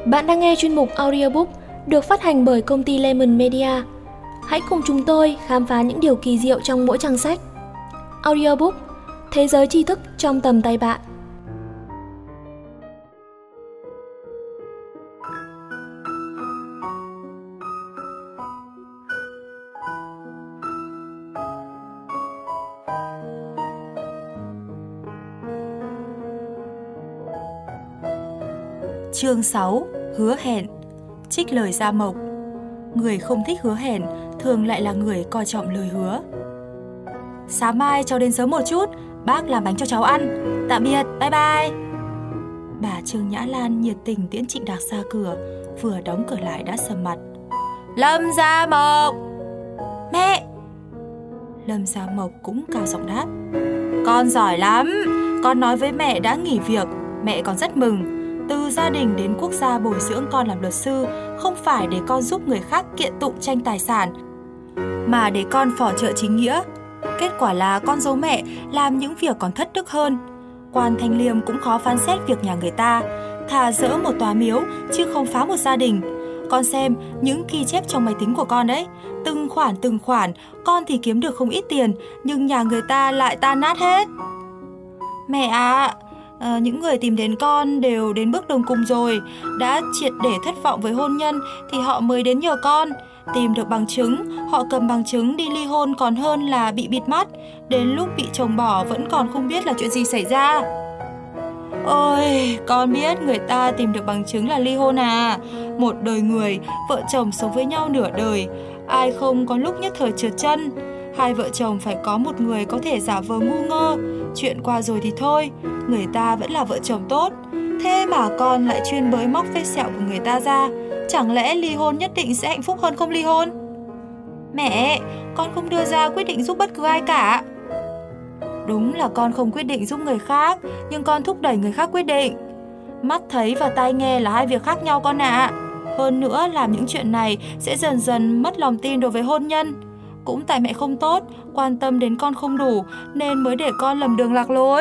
Bạn đang nghe chuyên mục audiobook được phát hành bởi công ty Lemon Media. Hãy cùng chúng tôi khám phá những điều kỳ diệu trong mỗi trang sách. Audiobook, thế giới tri thức trong tầm tay bạn. Chương 6. Hứa hẹn. Trích lời Gia Mộc. Người không thích hứa hẹn thường lại là người coi trọng lời hứa. Sáng mai cháu đến sớm một chút, bác làm bánh cho cháu ăn. Tạm biệt, bye bye. Bà Trương Nhã Lan nhiệt tình tiễn Trịnh Đạc ra cửa, vừa đóng cửa lại đã sầm mặt. Lâm Gia Mộc! Mẹ! Lâm Gia Mộc cũng cao giọng đáp. Con giỏi lắm, con nói với mẹ đã nghỉ việc, mẹ còn rất mừng. Từ gia đình đến quốc gia bồi dưỡng con làm luật sư không phải để con giúp người khác kiện tụng tranh tài sản, mà để con phò trợ chính nghĩa. Kết quả là con dâu mẹ làm những việc còn thất đức hơn. Quan Thanh Liêm cũng khó phán xét việc nhà người ta, thà dỡ một tòa miếu chứ không phá một gia đình. Con xem những ghi chép trong máy tính của con đấy, từng khoản con thì kiếm được không ít tiền, nhưng nhà người ta lại tan nát hết. Mẹ ạ, những người tìm đến con đều đến bước đường cùng rồi, đã triệt để thất vọng với hôn nhân thì họ mới đến nhờ con. Tìm được bằng chứng, họ cầm bằng chứng đi ly hôn còn hơn là bị bịt mắt, đến lúc bị chồng bỏ vẫn còn không biết là chuyện gì xảy ra. Ôi, con biết người ta tìm được bằng chứng là ly hôn à? Một đời người, vợ chồng sống với nhau nửa đời, ai không có lúc nhất thời trượt chân. Hai vợ chồng phải có một người có thể giả vờ ngu ngơ. Chuyện qua rồi thì thôi, người ta vẫn là vợ chồng tốt. Thế mà con lại chuyên bới móc vết sẹo của người ta ra. Chẳng lẽ ly hôn nhất định sẽ hạnh phúc hơn không ly hôn? Mẹ, con không đưa ra quyết định giúp bất cứ ai cả. Đúng là con không quyết định giúp người khác, nhưng con thúc đẩy người khác quyết định. Mắt thấy và tai nghe là hai việc khác nhau con ạ. Hơn nữa, làm những chuyện này sẽ dần dần mất lòng tin đối với hôn nhân. Cũng tại mẹ không tốt, quan tâm đến con không đủ, nên mới để con lầm đường lạc lối.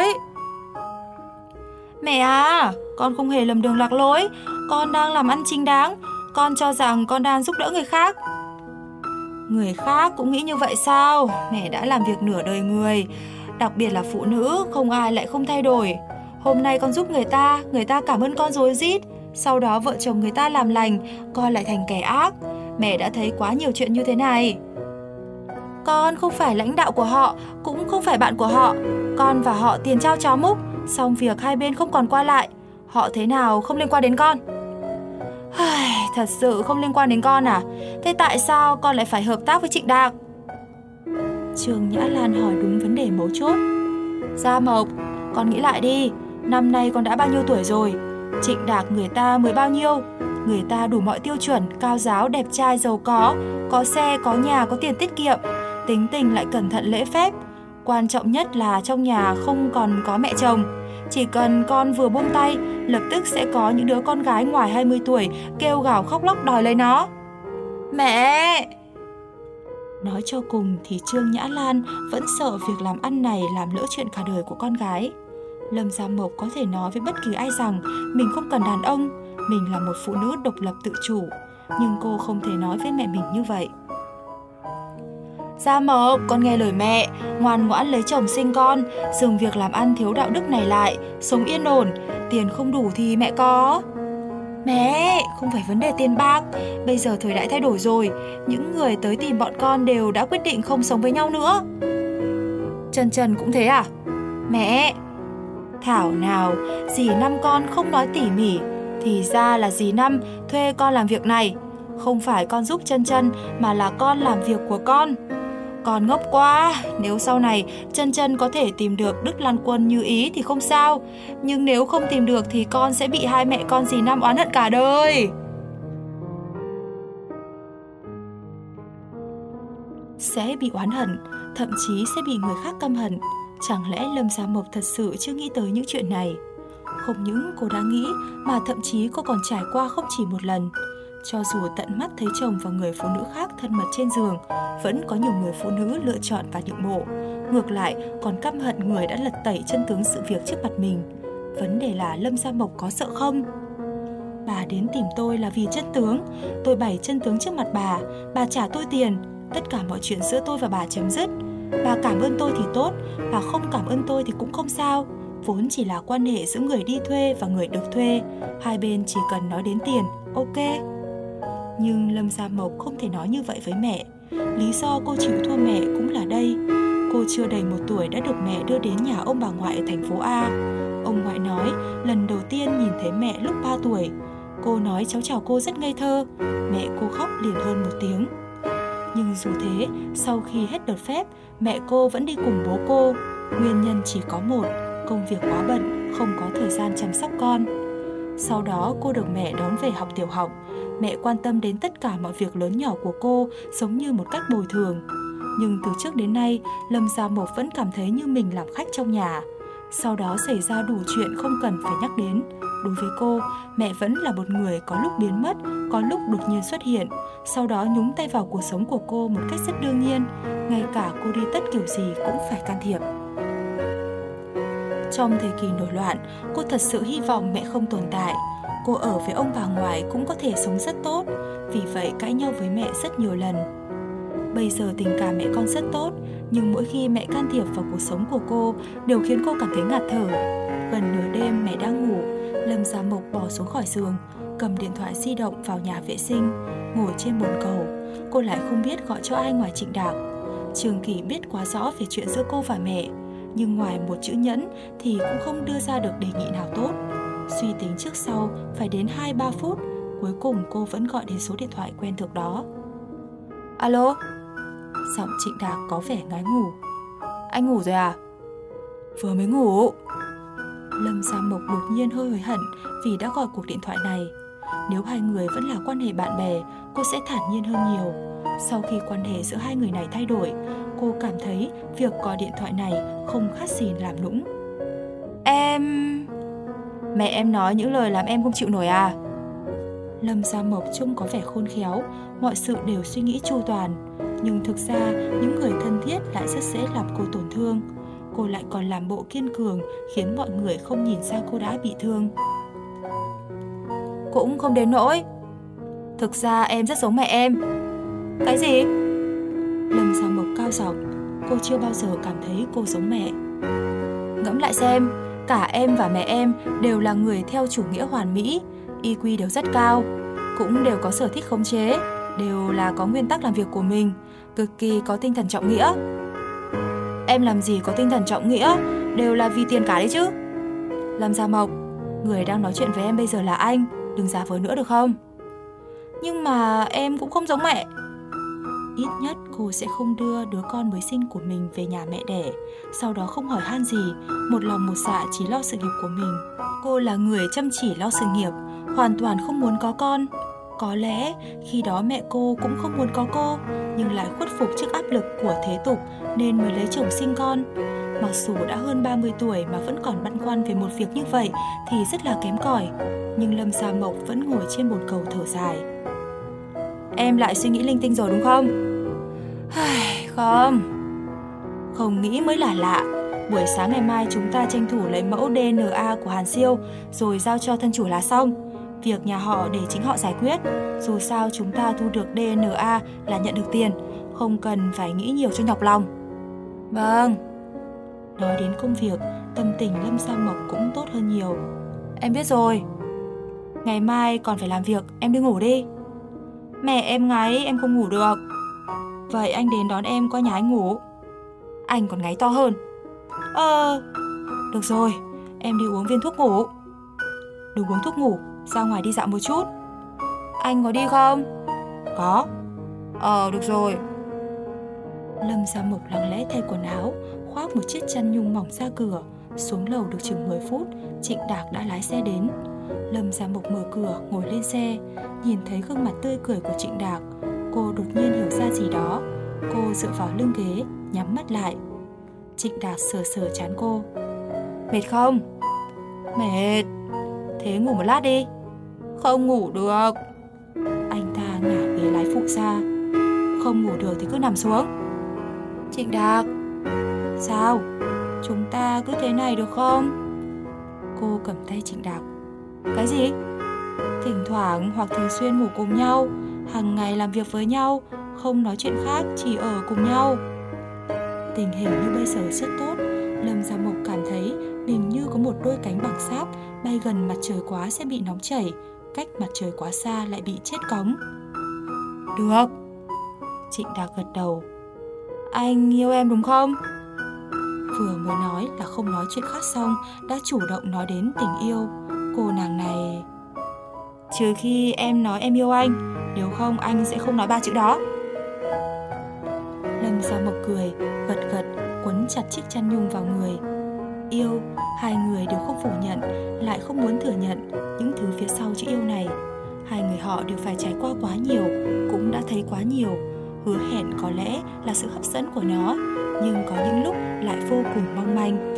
Mẹ à, con không hề lầm đường lạc lối, con đang làm ăn chính đáng. Con cho rằng con đang giúp đỡ người khác. Người khác cũng nghĩ như vậy sao? Mẹ đã làm việc nửa đời người, đặc biệt là phụ nữ, không ai lại không thay đổi. Hôm nay con giúp người ta cảm ơn con rối rít. Sau đó vợ chồng người ta làm lành, con lại thành kẻ ác. Mẹ đã thấy quá nhiều chuyện như thế này. Con không phải lãnh đạo của họ, cũng không phải bạn của họ. Con và họ tiền trao cháo múc, xong việc hai bên không còn qua lại. Họ thế nào không liên quan đến con. Thật sự không liên quan đến con à? Thế tại sao con lại phải hợp tác với Trịnh Đạc? Trương Nhã Lan hỏi đúng vấn đề mấu chốt. Gia Mộc, con nghĩ lại đi, năm nay con đã bao nhiêu tuổi rồi? Trịnh Đạc người ta mới bao nhiêu? Người ta đủ mọi tiêu chuẩn, cao giáo, đẹp trai, giàu có xe, có nhà, có tiền tiết kiệm, tính tình lại cẩn thận lễ phép. Quan trọng nhất là trong nhà không còn có mẹ chồng. Chỉ cần con vừa buông tay, lập tức sẽ có những đứa con gái ngoài 20 tuổi kêu gào khóc lóc đòi lấy nó. Mẹ! Nói cho cùng thì Trương Nhã Lan vẫn sợ việc làm ăn này làm lỡ chuyện cả đời của con gái. Lâm Gia Mộc có thể nói với bất kỳ ai rằng mình không cần đàn ông, mình là một phụ nữ độc lập tự chủ, nhưng cô không thể nói với mẹ mình như vậy. Gia Mộc, con nghe lời mẹ, ngoan ngoãn lấy chồng sinh con, dừng việc làm ăn thiếu đạo đức này lại, sống yên ổn, tiền không đủ thì mẹ có. Mẹ, không phải vấn đề tiền bạc, bây giờ thời đại thay đổi rồi, những người tới tìm bọn con đều đã quyết định không sống với nhau nữa. Trần cũng thế à? Mẹ, thảo nào, dì Năm con không nói tỉ mỉ, thì ra là dì Năm thuê con làm việc này. Không phải con giúp Trân mà là con làm việc của con. Con ngốc quá, nếu sau này Trân có thể tìm được Đức Lan Quân như ý thì không sao. Nhưng nếu không tìm được thì con sẽ bị hai mẹ con dì Năm oán hận cả đời. Sẽ bị oán hận, thậm chí sẽ bị người khác căm hận. Chẳng lẽ Lâm Gia Mộc thật sự chưa nghĩ tới những chuyện này? Không những cô đã nghĩ mà thậm chí cô còn trải qua không chỉ một lần. Cho dù tận mắt thấy chồng và người phụ nữ khác thân mật trên giường, vẫn có nhiều người phụ nữ lựa chọn và nhượng bộ. Ngược lại còn căm hận người đã lật tẩy chân tướng sự việc trước mặt mình. Vấn đề là Lâm Gia Mộc có sợ không? Bà đến tìm tôi là vì chân tướng. Tôi bày chân tướng trước mặt bà trả tôi tiền. Tất cả mọi chuyện giữa tôi và bà chấm dứt. Bà cảm ơn tôi thì tốt, bà không cảm ơn tôi thì cũng không sao. Vốn chỉ là quan hệ giữa người đi thuê và người được thuê. Hai bên chỉ cần nói đến tiền, ok. Nhưng Lâm Gia Mộc không thể nói như vậy với mẹ. Lý do cô chịu thua mẹ cũng là đây. Cô chưa đầy 1 tuổi đã được mẹ đưa đến nhà ông bà ngoại ở thành phố A. Ông ngoại nói lần đầu tiên nhìn thấy mẹ lúc 3 tuổi. Cô nói cháu chào cô rất ngây thơ. Mẹ cô khóc liền hơn 1 tiếng. Nhưng dù thế, sau khi hết đợt phép, mẹ cô vẫn đi cùng bố cô. Nguyên nhân chỉ có một, công việc quá bận, không có thời gian chăm sóc con. Sau đó cô được mẹ đón về học tiểu học. Mẹ quan tâm đến tất cả mọi việc lớn nhỏ của cô, giống như một cách bồi thường. Nhưng từ trước đến nay, Lâm Gia Mộc vẫn cảm thấy như mình làm khách trong nhà. Sau đó xảy ra đủ chuyện không cần phải nhắc đến. Đối với cô, mẹ vẫn là một người có lúc biến mất, có lúc đột nhiên xuất hiện, sau đó nhúng tay vào cuộc sống của cô một cách rất đương nhiên. Ngay cả cô đi tất kiểu gì cũng phải can thiệp. Trong thời kỳ nổi loạn, cô thật sự hy vọng mẹ không tồn tại. Cô ở với ông bà ngoại cũng có thể sống rất tốt, vì vậy cãi nhau với mẹ rất nhiều lần. Bây giờ tình cảm mẹ con rất tốt, nhưng mỗi khi mẹ can thiệp vào cuộc sống của cô đều khiến cô cảm thấy ngạt thở. Gần nửa đêm mẹ đang ngủ, Lâm Gia Mộc bỏ xuống khỏi giường, cầm điện thoại di động vào nhà vệ sinh, ngồi trên bồn cầu. Cô lại không biết gọi cho ai ngoài Trịnh Đạc. Trường Kỳ biết quá rõ về chuyện giữa cô và mẹ, nhưng ngoài một chữ nhẫn thì cũng không đưa ra được đề nghị nào tốt. Suy tính trước sau phải đến 2-3 phút, cuối cùng cô vẫn gọi đến số điện thoại quen thuộc đó. Alo? Giọng Trịnh Đạc có vẻ ngái ngủ. Anh ngủ rồi à? Vừa mới ngủ. Lâm Gia Mộc đột nhiên hơi hối hận vì đã gọi cuộc điện thoại này. Nếu hai người vẫn là quan hệ bạn bè, cô sẽ thản nhiên hơn nhiều. Sau khi quan hệ giữa hai người này thay đổi, cô cảm thấy việc gọi điện thoại này không khác gì làm nũng. Mẹ em nói những lời làm em không chịu nổi à? Lâm Gia Mộc trông có vẻ khôn khéo, mọi sự đều suy nghĩ chu toàn. Nhưng thực ra những người thân thiết lại rất dễ làm cô tổn thương. Cô lại còn làm bộ kiên cường, khiến mọi người không nhìn ra cô đã bị thương. Cũng không đến nỗi. Thực ra em rất giống mẹ em. Cái gì? Lâm Gia Mộc cao giọng. Cô chưa bao giờ cảm thấy cô giống mẹ. Ngẫm lại xem, cả em và mẹ em đều là người theo chủ nghĩa hoàn mỹ, IQ đều rất cao, cũng đều có sở thích khống chế, đều là có nguyên tắc làm việc của mình, cực kỳ có tinh thần trọng nghĩa. Em làm gì có tinh thần trọng nghĩa, đều là vì tiền cả đấy chứ. Lâm Gia Mộc, người đang nói chuyện với em bây giờ là anh, đừng giả vờ nữa được không? Nhưng mà em cũng không giống mẹ. Ít nhất cô sẽ không đưa đứa con mới sinh của mình về nhà mẹ đẻ, sau đó không hỏi han gì, một lòng một dạ chỉ lo sự nghiệp của mình. Cô là người chăm chỉ lo sự nghiệp, hoàn toàn không muốn có con. Có lẽ khi đó mẹ cô cũng không muốn có cô, nhưng lại khuất phục trước áp lực của thế tục nên mới lấy chồng sinh con. Mặc dù đã hơn 30 tuổi mà vẫn còn băn khoăn về một việc như vậy thì rất là kém cỏi. Nhưng Lâm Gia Mộc vẫn ngồi trên bồn cầu thở dài. Em lại suy nghĩ linh tinh rồi đúng không? Không nghĩ mới là lạ. Buổi sáng ngày mai chúng ta tranh thủ lấy mẫu DNA của Hàn Siêu rồi giao cho thân chủ là xong. Việc nhà họ để chính họ giải quyết. Dù sao chúng ta thu được DNA là nhận được tiền, không cần phải nghĩ nhiều cho nhọc lòng. Vâng. Nói đến công việc, tâm tình Lâm Gia Mộc cũng tốt hơn nhiều. Em biết rồi. Ngày mai còn phải làm việc, em đi ngủ đi. Mẹ em ngáy, em không ngủ được. Vậy anh đến đón em qua nhà anh ngủ. Anh còn ngáy to hơn. Được rồi, em đi uống viên thuốc ngủ. Đừng uống thuốc ngủ, ra ngoài đi dạo một chút. Anh có đi không? Có. Được rồi. Lâm Gia Mộc lặng lẽ thay quần áo, khoác một chiếc chăn nhung mỏng ra cửa. Xuống lầu được chừng 10 phút, Trịnh Đạc đã lái xe đến. Lâm Gia Mộc mở cửa, ngồi lên xe. Nhìn thấy gương mặt tươi cười của Trịnh Đạc, cô đột nhiên hiểu ra gì đó. Cô dựa vào lưng ghế, nhắm mắt lại. Trịnh Đạc sờ sờ trán cô. Mệt không? Mệt. Thế ngủ một lát đi. Không ngủ được. Anh ta ngả ghế lái phụ ra. Không ngủ được thì cứ nằm xuống. Trịnh Đạc. Sao? Chúng ta cứ thế này được không? Cô cầm tay Trịnh Đạc. Cái gì? thỉnh thoảng hoặc thường xuyên ngủ cùng nhau, hàng ngày làm việc với nhau, không nói chuyện khác, chỉ ở cùng nhau. Tình hình như bây giờ rất tốt. Lâm Gia Mộc cảm thấy mình như có một đôi cánh bằng sáp, bay gần mặt trời quá sẽ bị nóng chảy, cách mặt trời quá xa lại bị chết cóng. Được. Trịnh Đạc gật đầu. Anh yêu em đúng không? Vừa mới nói là không nói chuyện khác xong, đã chủ động nói đến tình yêu. Cô nàng này... Trừ khi em nói em yêu anh, nếu không anh sẽ không nói 3 chữ đó. Lâm Gia Mộc cười, gật gật, quấn chặt chiếc chăn nhung vào người. Yêu, hai người đều không phủ nhận, lại không muốn thừa nhận những thứ phía sau chữ yêu này. Hai người họ đều phải trải qua quá nhiều, cũng đã thấy quá nhiều. Hứa hẹn có lẽ là sự hấp dẫn của nó, nhưng có những lúc lại vô cùng mong manh.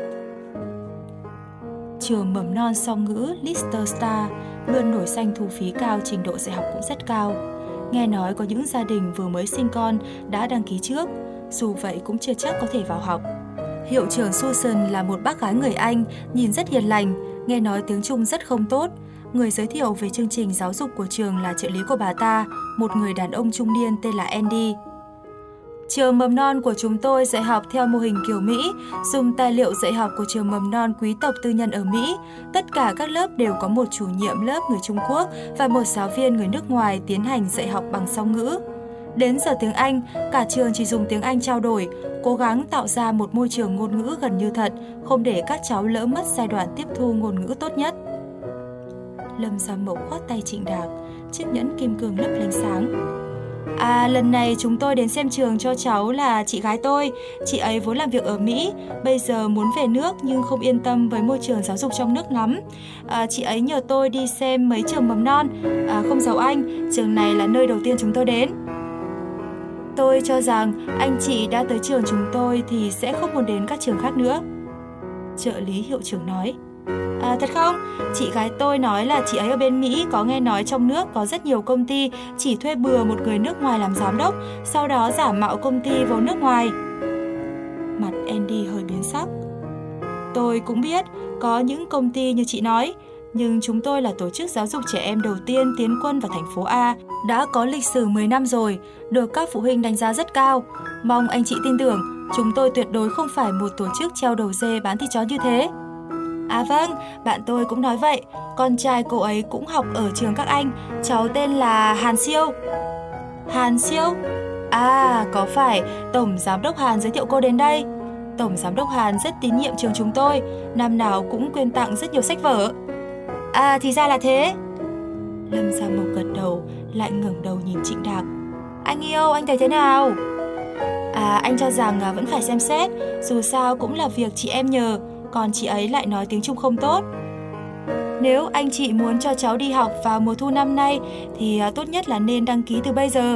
Trường mầm non song ngữ Lister Star luôn nổi danh thu phí cao, trình độ dạy học cũng rất cao. Nghe nói có những gia đình vừa mới sinh con đã đăng ký trước, dù vậy cũng chưa chắc có thể vào học. Hiệu trưởng Susan là một bác gái người Anh, nhìn rất hiền lành, nghe nói tiếng Trung rất không tốt. Người giới thiệu về chương trình giáo dục của trường là trợ lý của bà ta, một người đàn ông trung niên tên là Andy. Trường mầm non của chúng tôi dạy học theo mô hình kiểu Mỹ, dùng tài liệu dạy học của trường mầm non quý tộc tư nhân ở Mỹ. Tất cả các lớp đều có một chủ nhiệm lớp người Trung Quốc và một giáo viên người nước ngoài tiến hành dạy học bằng song ngữ. Đến giờ tiếng Anh, cả trường chỉ dùng tiếng Anh trao đổi, cố gắng tạo ra một môi trường ngôn ngữ gần như thật, không để các cháu lỡ mất giai đoạn tiếp thu ngôn ngữ tốt nhất. Lâm Gia Mộc khoát tay Trịnh Đạc, chiếc nhẫn kim cương lấp lánh sáng. Lần này chúng tôi đến xem trường cho cháu là chị gái tôi. Chị ấy vốn làm việc ở Mỹ, bây giờ muốn về nước nhưng không yên tâm với môi trường giáo dục trong nước lắm. Chị ấy nhờ tôi đi xem mấy trường mầm non. Không giấu anh, trường này là nơi đầu tiên chúng tôi đến. Tôi cho rằng anh chị đã tới trường chúng tôi thì sẽ không muốn đến các trường khác nữa. Trợ lý hiệu trưởng nói. Thật không? Chị gái tôi nói là chị ấy ở bên Mỹ có nghe nói trong nước có rất nhiều công ty chỉ thuê bừa một người nước ngoài làm giám đốc, sau đó giả mạo công ty vào nước ngoài. Mặt Andy hơi biến sắc. Tôi cũng biết có những công ty như chị nói, nhưng chúng tôi là tổ chức giáo dục trẻ em đầu tiên tiến quân vào thành phố A, đã có lịch sử 10 năm rồi, được các phụ huynh đánh giá rất cao. Mong anh chị tin tưởng, chúng tôi tuyệt đối không phải một tổ chức treo đầu dê bán thịt chó như thế. Vâng, bạn tôi cũng nói vậy. Con trai cô ấy cũng học ở trường các anh. Cháu tên là Hàn Siêu. Hàn Siêu? Có phải Tổng Giám đốc Hàn giới thiệu cô đến đây. Tổng Giám đốc Hàn rất tín nhiệm trường chúng tôi, năm nào cũng quyên tặng rất nhiều sách vở. Thì ra là thế. Lâm Gia Mộc gật đầu, lại ngẩng đầu nhìn Trịnh Đạc. Anh yêu, anh thấy thế nào? Anh cho rằng vẫn phải xem xét, dù sao cũng là việc chị em nhờ. Còn chị ấy lại nói tiếng Trung không tốt. Nếu anh chị muốn cho cháu đi học vào mùa thu năm nay thì tốt nhất là nên đăng ký từ bây giờ.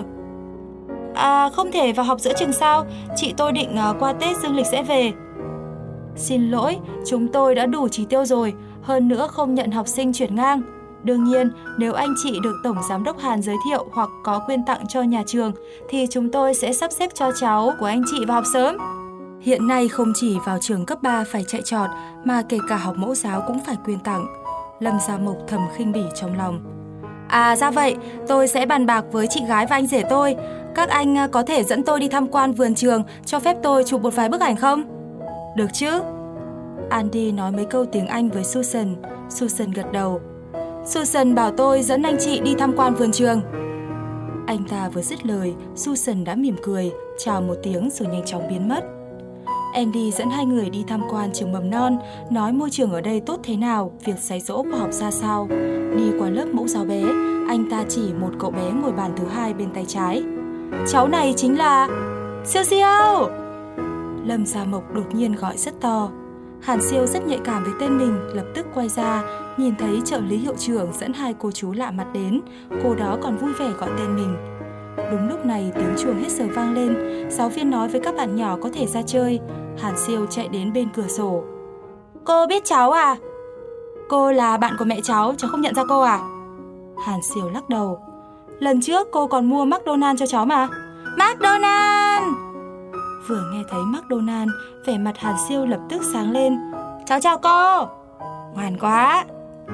Không thể vào học giữa chừng sao? Chị tôi định qua Tết dương lịch sẽ về. Xin lỗi, chúng tôi đã đủ chỉ tiêu rồi, hơn nữa không nhận học sinh chuyển ngang. Đương nhiên, nếu anh chị được Tổng Giám đốc Hàn giới thiệu hoặc có quyên tặng cho nhà trường thì chúng tôi sẽ sắp xếp cho cháu của anh chị vào học sớm. Hiện nay không chỉ vào trường cấp 3 phải chạy trọt, mà kể cả học mẫu giáo cũng phải quyên tặng. Lâm Gia Mộc thầm khinh bỉ trong lòng. Ra vậy, tôi sẽ bàn bạc với chị gái và anh rể tôi. Các anh có thể dẫn tôi đi tham quan vườn trường, cho phép tôi chụp một vài bức ảnh không? Được chứ? Andy nói mấy câu tiếng Anh với Susan. Susan gật đầu. Susan bảo tôi dẫn anh chị đi tham quan vườn trường. Anh ta vừa dứt lời, Susan đã mỉm cười, chào một tiếng rồi nhanh chóng biến mất. Andy dẫn hai người đi tham quan trường mầm non, nói môi trường ở đây tốt thế nào, việc dạy dỗ khoa học ra sao. Đi qua lớp mẫu giáo bé, anh ta chỉ một cậu bé ngồi bàn thứ hai bên tay trái. Cháu này chính là... Siêu Siêu! Lâm Gia Mộc đột nhiên gọi rất to. Hàn Siêu rất nhạy cảm với tên mình, lập tức quay ra, nhìn thấy trợ lý hiệu trưởng dẫn hai cô chú lạ mặt đến, cô đó còn vui vẻ gọi tên mình. Đúng lúc này tiếng chuông hết giờ vang lên, giáo viên nói với các bạn nhỏ có thể ra chơi. Hàn Siêu chạy đến bên cửa sổ. Cô biết cháu à? Cô là bạn của mẹ cháu không nhận ra cô à? Hàn Siêu lắc đầu. Lần trước cô còn mua McDonald cho cháu mà. McDonald! Vừa nghe thấy McDonald, vẻ mặt Hàn Siêu lập tức sáng lên. Cháu chào cô! Ngoan quá!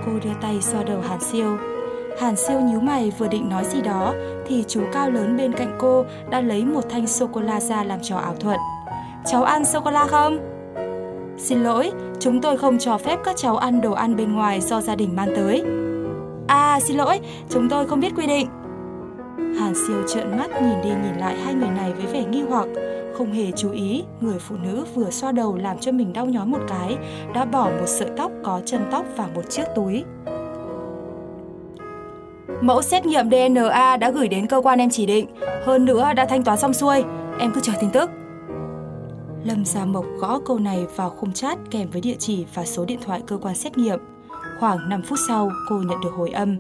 Cô đưa tay xoa đầu Hàn Siêu. Hàn Siêu nhíu mày vừa định nói gì đó thì chú cao lớn bên cạnh cô đã lấy một thanh sô-cô-la ra làm trò ảo thuật. Cháu ăn sô-cô-la không? Xin lỗi, chúng tôi không cho phép các cháu ăn đồ ăn bên ngoài do gia đình mang tới. À, xin lỗi, chúng tôi không biết quy định. Hàn Siêu trợn mắt nhìn đi nhìn lại hai người này với vẻ nghi hoặc, không hề chú ý người phụ nữ vừa xoa đầu làm cho mình đau nhói một cái đã bỏ một sợi tóc có chân tóc vào một chiếc túi. Mẫu xét nghiệm DNA đã gửi đến cơ quan em chỉ định, hơn nữa đã thanh toán xong xuôi, em cứ chờ tin tức. Lâm Gia Mộc gõ câu này vào khung chat kèm với địa chỉ và số điện thoại cơ quan xét nghiệm. Khoảng 5 phút sau, cô nhận được hồi âm.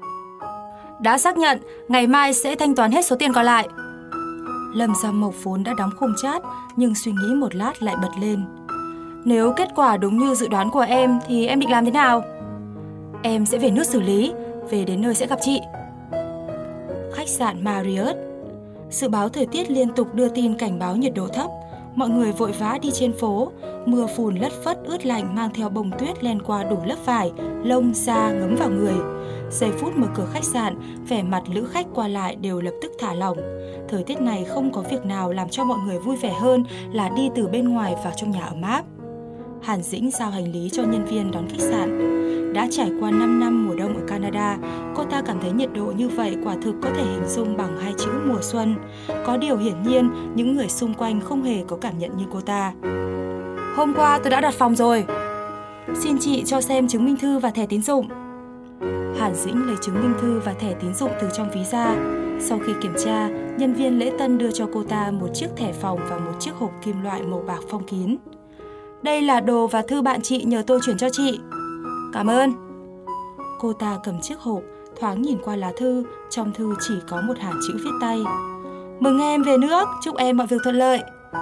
Đã xác nhận, ngày mai sẽ thanh toán hết số tiền còn lại. Lâm Gia Mộc vốn đã đóng khung chat, nhưng suy nghĩ một lát lại bật lên. Nếu kết quả đúng như dự đoán của em thì em định làm thế nào? Em sẽ về nước xử lý, về đến nơi sẽ gặp chị. Khách sạn Marriott. Dự báo thời tiết liên tục đưa tin cảnh báo nhiệt độ thấp. Mọi người vội vã đi trên phố, mưa phùn lất phất ướt lạnh mang theo bông tuyết len qua đủ lớp vải, lông, da ngấm vào người. Giây phút mở cửa khách sạn, vẻ mặt lữ khách qua lại đều lập tức thả lỏng. Thời tiết này không có việc nào làm cho mọi người vui vẻ hơn là đi từ bên ngoài vào trong nhà ấm áp. Hàn Dĩnh giao hành lý cho nhân viên đón khách sạn. Đã trải qua 5 năm mùa đông ở Canada, cô ta cảm thấy nhiệt độ như vậy quả thực có thể hình dung bằng hai chữ mùa xuân. Có điều hiển nhiên, những người xung quanh không hề có cảm nhận như cô ta. Hôm qua tôi đã đặt phòng rồi. Xin chị cho xem chứng minh thư và thẻ tín dụng. Hàn Dĩnh lấy chứng minh thư và thẻ tín dụng từ trong ví ra. Sau khi kiểm tra, nhân viên lễ tân đưa cho cô ta một chiếc thẻ phòng và một chiếc hộp kim loại màu bạc phong kín. Đây là đồ và thư bạn chị nhờ tôi chuyển cho chị. Cảm ơn. Cô ta cầm chiếc hộp, thoáng nhìn qua lá thư, trong thư chỉ có một hàng chữ viết tay. Mừng em về nước, chúc em mọi việc thuận lợi.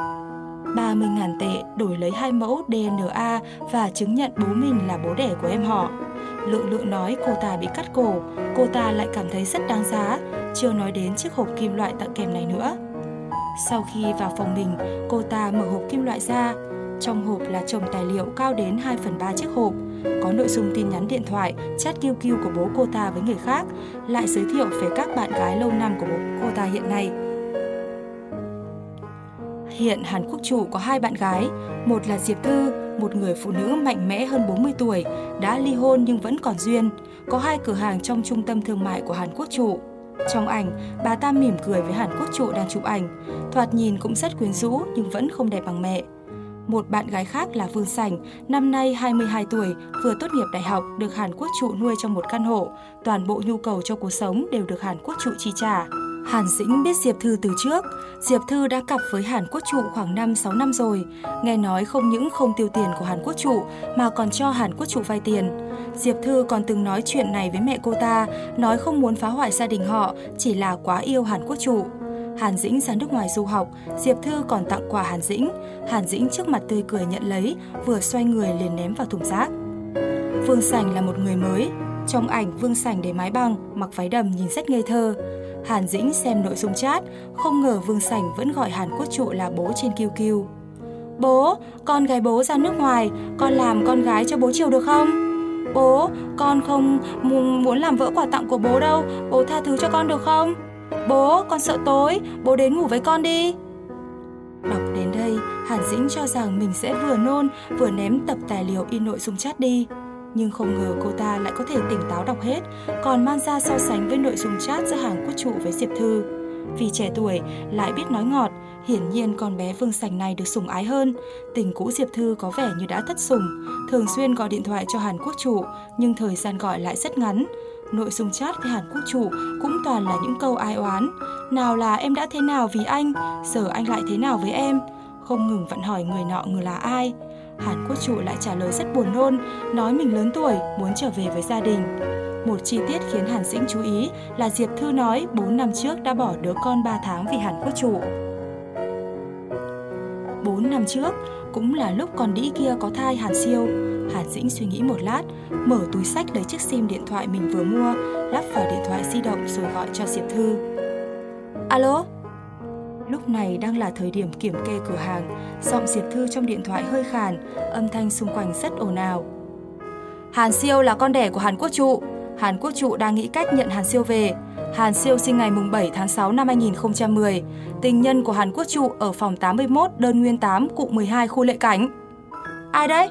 30.000 tệ đổi lấy 2 mẫu DNA và chứng nhận bố mình là bố đẻ của em họ. Lượng Lượng nói cô ta bị cắt cổ, cô ta lại cảm thấy rất đáng giá, chưa nói đến chiếc hộp kim loại tặng kèm này nữa. Sau khi vào phòng mình, cô ta mở hộp kim loại ra. Trong hộp là chồng tài liệu cao đến 2/3 chiếc hộp, có nội dung tin nhắn điện thoại, chat QQ của bố cô ta với người khác, lại giới thiệu về các bạn gái lâu năm của bố cô ta hiện nay. Hiện Hàn Quốc Trụ có 2 bạn gái, một là Diệp Thư, một người phụ nữ mạnh mẽ hơn 40 tuổi, đã ly hôn nhưng vẫn còn duyên, có 2 cửa hàng trong trung tâm thương mại của Hàn Quốc Trụ. Trong ảnh, bà ta mỉm cười với Hàn Quốc Trụ đang chụp ảnh, thoạt nhìn cũng rất quyến rũ nhưng vẫn không đẹp bằng mẹ. Một bạn gái khác là Vương Sảnh, năm nay 22 tuổi, vừa tốt nghiệp đại học, được Hàn Quốc Trụ nuôi trong một căn hộ. Toàn bộ nhu cầu cho cuộc sống đều được Hàn Quốc Trụ chi trả. Hàn Dĩnh biết Diệp Thư từ trước. Diệp Thư đã cặp với Hàn Quốc Trụ khoảng 5-6 năm rồi. Nghe nói không những không tiêu tiền của Hàn Quốc Trụ mà còn cho Hàn Quốc Trụ vay tiền. Diệp Thư còn từng nói chuyện này với mẹ cô ta, nói không muốn phá hoại gia đình họ, chỉ là quá yêu Hàn Quốc Trụ. Hàn Dĩnh ra nước ngoài du học, Diệp Thư còn tặng quà Hàn Dĩnh. Hàn Dĩnh trước mặt tươi cười nhận lấy, vừa xoay người liền ném vào thùng rác. Vương Sảnh là một người mới. Trong ảnh, Vương Sảnh để mái băng, mặc váy đầm nhìn rất ngây thơ. Hàn Dĩnh xem nội dung chat, không ngờ Vương Sảnh vẫn gọi Hàn Quốc Trụ là bố trên QQ. Bố, con gái bố ra nước ngoài, con làm con gái cho bố chiều được không? Bố, con không muốn làm vỡ quà tặng của bố đâu, bố tha thứ cho con được không? Bố, con sợ tối, bố đến ngủ với con đi. Đọc đến đây, Hàn Dĩnh cho rằng mình sẽ vừa nôn vừa ném tập tài liệu in nội dung chat đi. Nhưng không ngờ cô ta lại có thể tỉnh táo đọc hết, còn mang ra so sánh với nội dung chat giữa Hàn Quốc Trụ với Diệp Thư. Vì trẻ tuổi, lại biết nói ngọt, hiển nhiên con bé Vương Sảnh này được sủng ái hơn. Tình cũ Diệp Thư có vẻ như đã thất sủng, thường xuyên gọi điện thoại cho Hàn Quốc Trụ, nhưng thời gian gọi lại rất ngắn. Nội dung chat với Hàn Quốc Trụ cũng toàn là những câu ai oán. Nào là em đã thế nào vì anh, giờ anh lại thế nào với em. Không ngừng vặn hỏi người nọ người là ai. Hàn Quốc Trụ lại trả lời rất buồn nôn, nói mình lớn tuổi, muốn trở về với gia đình. Một chi tiết khiến Hàn Dĩnh chú ý là Diệp Thư nói 4 năm trước đã bỏ đứa con 3 tháng vì Hàn Quốc Trụ. 4 năm trước, cũng là lúc con đĩ kia có thai Hàn Siêu. Hàn Dĩnh suy nghĩ một lát, mở túi xách lấy chiếc sim điện thoại mình vừa mua, lắp vào điện thoại di động rồi gọi cho Diệp Thư. Alo? Lúc này đang là thời điểm kiểm kê cửa hàng, giọng Diệp Thư trong điện thoại hơi khàn, âm thanh xung quanh rất ồn ào. Hàn Siêu là con đẻ của Hàn Quốc Trụ. Hàn Quốc Trụ đang nghĩ cách nhận Hàn Siêu về. Hàn Siêu sinh ngày 7 tháng 6 năm 2010. Tình nhân của Hàn Quốc Trụ ở phòng 81 đơn nguyên 8 cụm 12 khu Lệ Cảnh. Ai đấy?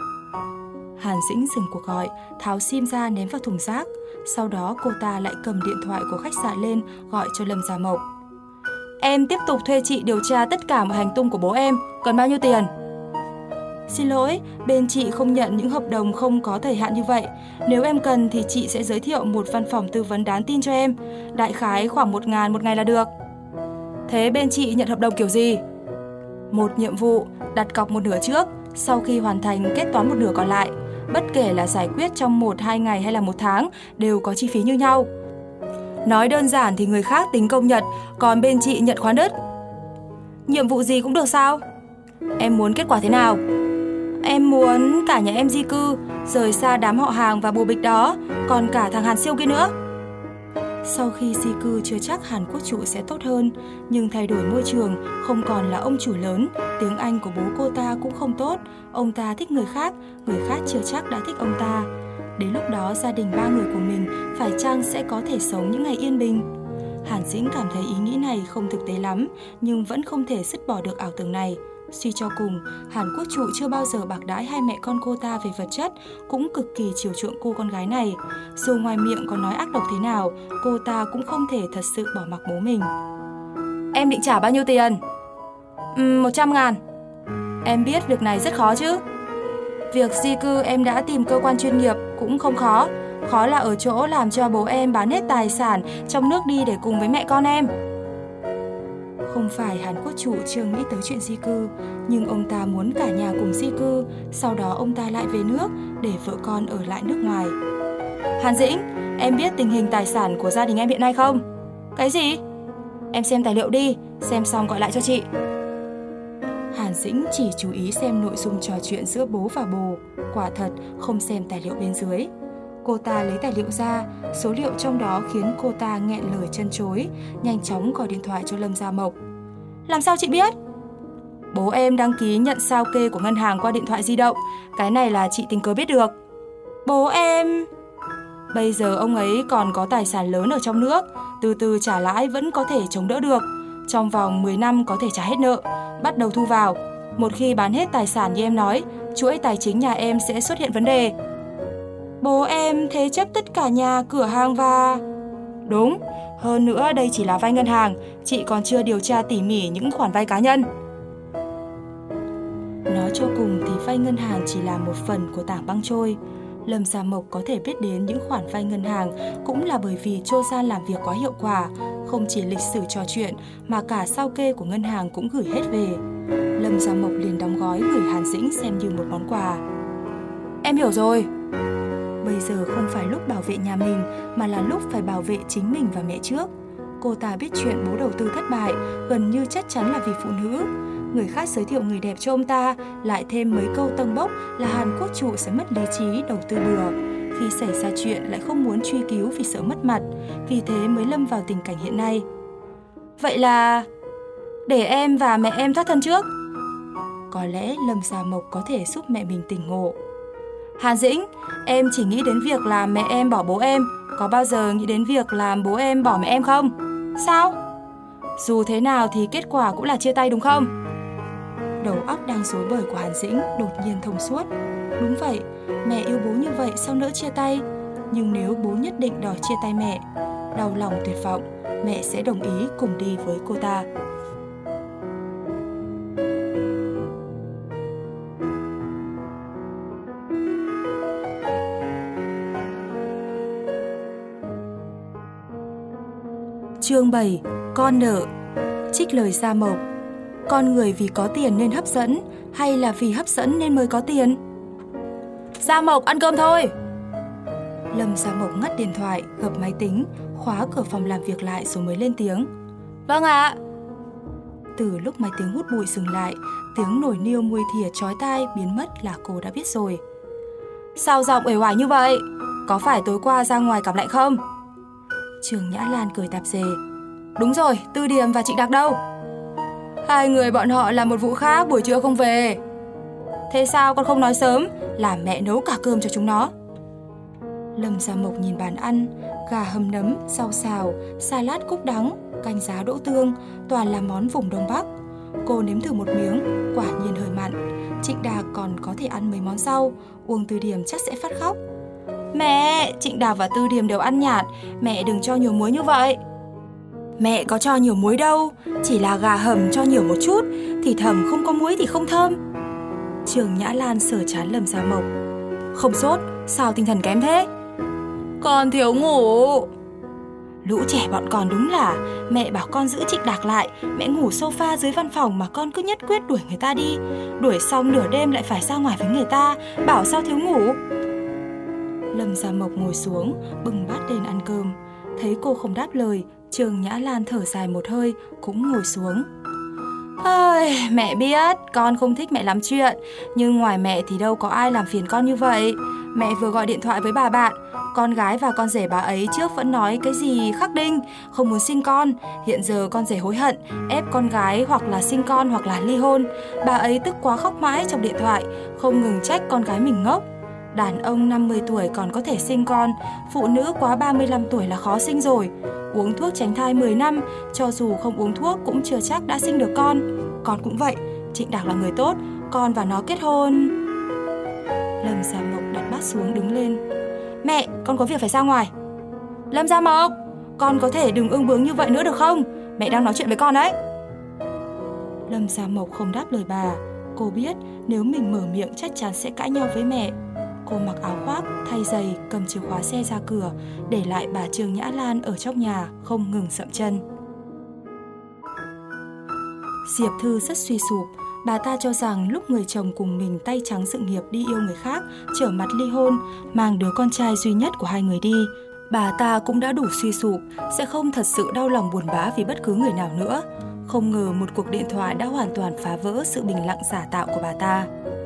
Hàn Dĩnh dừng cuộc gọi, tháo sim ra ném vào thùng rác. Sau đó cô ta lại cầm điện thoại của khách sạn lên gọi cho Lâm Gia Mộc. Em tiếp tục thuê chị điều tra tất cả mọi hành tung của bố em. Cần bao nhiêu tiền? Xin lỗi, bên chị không nhận những hợp đồng không có thời hạn như vậy. Nếu em cần thì chị sẽ giới thiệu một văn phòng tư vấn đáng tin cho em. Đại khái khoảng 1.000 một ngày là được. Thế bên chị nhận hợp đồng kiểu gì? Một nhiệm vụ, đặt cọc một nửa trước, sau khi hoàn thành kết toán một nửa còn lại. Bất kể là giải quyết trong 1-2 ngày hay là 1 tháng, đều có chi phí như nhau. Nói đơn giản thì người khác tính công nhật, còn bên chị nhận khoán đứt. Nhiệm vụ gì cũng được sao? Em muốn kết quả thế nào? Em muốn cả nhà em di cư, rời xa đám họ hàng và bồ bịch đó, còn cả thằng Hàn Siêu kia nữa. Sau khi di cư chưa chắc Hàn Quốc Trụ sẽ tốt hơn, nhưng thay đổi môi trường, không còn là ông chủ lớn, tiếng Anh của bố cô ta cũng không tốt, ông ta thích người khác chưa chắc đã thích ông ta. Đến lúc đó gia đình 3 người của mình phải chăng sẽ có thể sống những ngày yên bình? Hàn Dĩnh cảm thấy ý nghĩ này không thực tế lắm, nhưng vẫn không thể dứt bỏ được ảo tưởng này. Suy cho cùng, Hàn Quốc Trụ chưa bao giờ bạc đãi hai mẹ con cô ta về vật chất, cũng cực kỳ chiều chuộng cô con gái này. Dù ngoài miệng có nói ác độc thế nào, cô ta cũng không thể thật sự bỏ mặc bố mình. Em định trả bao nhiêu tiền? 100.000. Em biết việc này rất khó chứ? Việc di cư em đã tìm cơ quan chuyên nghiệp cũng không khó. Khó là ở chỗ làm cho bố em bán hết tài sản trong nước đi để cùng với mẹ con em. Không phải Hàn Quốc Trụ chưa nghĩ tới chuyện di cư, nhưng ông ta muốn cả nhà cùng di cư, sau đó ông ta lại về nước để vợ con ở lại nước ngoài. Hàn Dĩnh, em biết tình hình tài sản của gia đình em hiện nay không? Cái gì? Em xem tài liệu đi, xem xong gọi lại cho chị. Hàn Dĩnh chỉ chú ý xem nội dung trò chuyện giữa bố và bồ, quả thật không xem tài liệu bên dưới. Cô ta lấy tài liệu ra, số liệu trong đó khiến cô ta nghẹn lời chân chối, nhanh chóng gọi điện thoại cho Lâm Gia Mộc. Làm sao chị biết? Bố em đăng ký nhận sao kê của ngân hàng qua điện thoại di động, cái này là chị tình cờ biết được. Bố em... Bây giờ ông ấy còn có tài sản lớn ở trong nước, từ từ trả lãi vẫn có thể chống đỡ được. Trong vòng 10 năm có thể trả hết nợ, bắt đầu thu vào. Một khi bán hết tài sản như em nói, chuỗi tài chính nhà em sẽ xuất hiện vấn đề. Bố em thế chấp tất cả nhà, cửa hàng và... Đúng, hơn nữa đây chỉ là vay ngân hàng, chị còn chưa điều tra tỉ mỉ những khoản vay cá nhân. Nói cho cùng thì vay ngân hàng chỉ là một phần của tảng băng trôi. Lâm Gia Mộc có thể biết đến những khoản vay ngân hàng cũng là bởi vì Chô Gian làm việc quá hiệu quả, không chỉ lịch sử trò chuyện mà cả sao kê của ngân hàng cũng gửi hết về. Lâm Gia Mộc liền đóng gói gửi Hàn Dĩnh xem như một món quà. Em hiểu rồi. Bây giờ không phải lúc bảo vệ nhà mình mà là lúc phải bảo vệ chính mình và mẹ trước. Cô ta biết chuyện bố đầu tư thất bại gần như chắc chắn là vì phụ nữ. Người khác giới thiệu người đẹp cho ông ta, lại thêm mấy câu tâng bốc là Hàn Quốc Trụ sẽ mất lý trí đầu tư bừa. Khi xảy ra chuyện lại không muốn truy cứu vì sợ mất mặt, vì thế mới lâm vào tình cảnh hiện nay. Vậy là... để em và mẹ em thoát thân trước. Có lẽ Lâm Gia Mộc có thể giúp mẹ mình tỉnh ngộ. Hàn Dĩnh, em chỉ nghĩ đến việc làm mẹ em bỏ bố em, có bao giờ nghĩ đến việc làm bố em bỏ mẹ em không? Sao? Dù thế nào thì kết quả cũng là chia tay đúng không? Đầu óc đang rối bời của Hàn Dĩnh đột nhiên thông suốt. Đúng vậy, mẹ yêu bố như vậy sao nỡ chia tay? Nhưng nếu bố nhất định đòi chia tay mẹ, đau lòng tuyệt vọng, mẹ sẽ đồng ý cùng đi với cô ta. Chương 7. Con nợ. Trích lời Gia Mộc. Con người vì có tiền nên hấp dẫn, hay là vì hấp dẫn nên mới có tiền? Gia Mộc, ăn cơm thôi. Lâm Gia Mộc ngắt điện thoại, gập máy tính, khóa cửa phòng làm việc lại rồi mới lên tiếng. Vâng ạ. Từ lúc máy tiếng hút bụi dừng lại, tiếng nồi niêu muôi thìa chói tai biến mất là cô đã biết rồi. Sao giọng uể oải như vậy? Có phải tối qua ra ngoài cảm lạnh không? Trường Nhã Lan cười tạp dề. Đúng rồi, Tư Điềm và Trịnh Đạc đâu? Hai người bọn họ làm một vụ khác, buổi trưa không về. Thế sao con không nói sớm, làm mẹ nấu cả cơm cho chúng nó? Lâm Gia Mộc nhìn bàn ăn, gà hầm nấm, rau xào, salad cúc đắng, canh giá đỗ tương, toàn là món vùng Đông Bắc. Cô nếm thử một miếng, quả nhiên hơi mặn. Trịnh Đạc còn có thể ăn mấy món rau, uống Tư Điềm chắc sẽ phát khóc. Mẹ, Trịnh Đạc và Tư Điềm đều ăn nhạt, mẹ đừng cho nhiều muối như vậy. Mẹ có cho nhiều muối đâu, chỉ là gà hầm cho nhiều một chút, thịt hầm không có muối thì không thơm. Trường Nhã Lan sờ trán Lâm Gia Mộc. Không sốt, sao tinh thần kém thế? Con thiếu ngủ. Lũ trẻ bọn con đúng là, mẹ bảo con giữ Trịnh Đạc lại, mẹ ngủ sofa dưới văn phòng mà con cứ nhất quyết đuổi người ta đi. Đuổi xong nửa đêm lại phải ra ngoài với người ta, bảo sao thiếu ngủ. Lâm Gia Mộc ngồi xuống, bưng bát lên ăn cơm. Thấy cô không đáp lời, Trường Nhã Lan thở dài một hơi, cũng ngồi xuống. Mẹ biết, con không thích mẹ làm chuyện, nhưng ngoài mẹ thì đâu có ai làm phiền con như vậy. Mẹ vừa gọi điện thoại với bà bạn, con gái và con rể bà ấy trước vẫn nói cái gì khắc đinh, không muốn sinh con. Hiện giờ con rể hối hận, ép con gái hoặc là sinh con hoặc là ly hôn. Bà ấy tức quá khóc mãi trong điện thoại, không ngừng trách con gái mình ngốc. Đàn ông 50 tuổi còn có thể sinh con, phụ nữ quá 35 tuổi là khó sinh rồi. Uống thuốc tránh thai 10 năm, cho dù không uống thuốc cũng chưa chắc đã sinh được con. Con cũng vậy, Trịnh Đạc là người tốt, con và nó kết hôn. Lâm Gia Mộc đặt bát xuống đứng lên. Mẹ, con có việc phải ra ngoài. Lâm Gia Mộc, con có thể đừng ương bướng như vậy nữa được không? Mẹ đang nói chuyện với con đấy. Lâm Gia Mộc không đáp lời bà. Cô biết nếu mình mở miệng chắc chắn sẽ cãi nhau với mẹ. Cô mặc áo khoác, thay giày, cầm chìa khóa xe ra cửa, để lại bà Trường Nhã Lan ở trong nhà, không ngừng dậm chân. Diệp Thư rất suy sụp. Bà ta cho rằng lúc người chồng cùng mình tay trắng sự nghiệp đi yêu người khác, trở mặt ly hôn, mang đứa con trai duy nhất của hai người đi, bà ta cũng đã đủ suy sụp, sẽ không thật sự đau lòng buồn bã vì bất cứ người nào nữa. Không ngờ một cuộc điện thoại đã hoàn toàn phá vỡ sự bình lặng giả tạo của bà ta.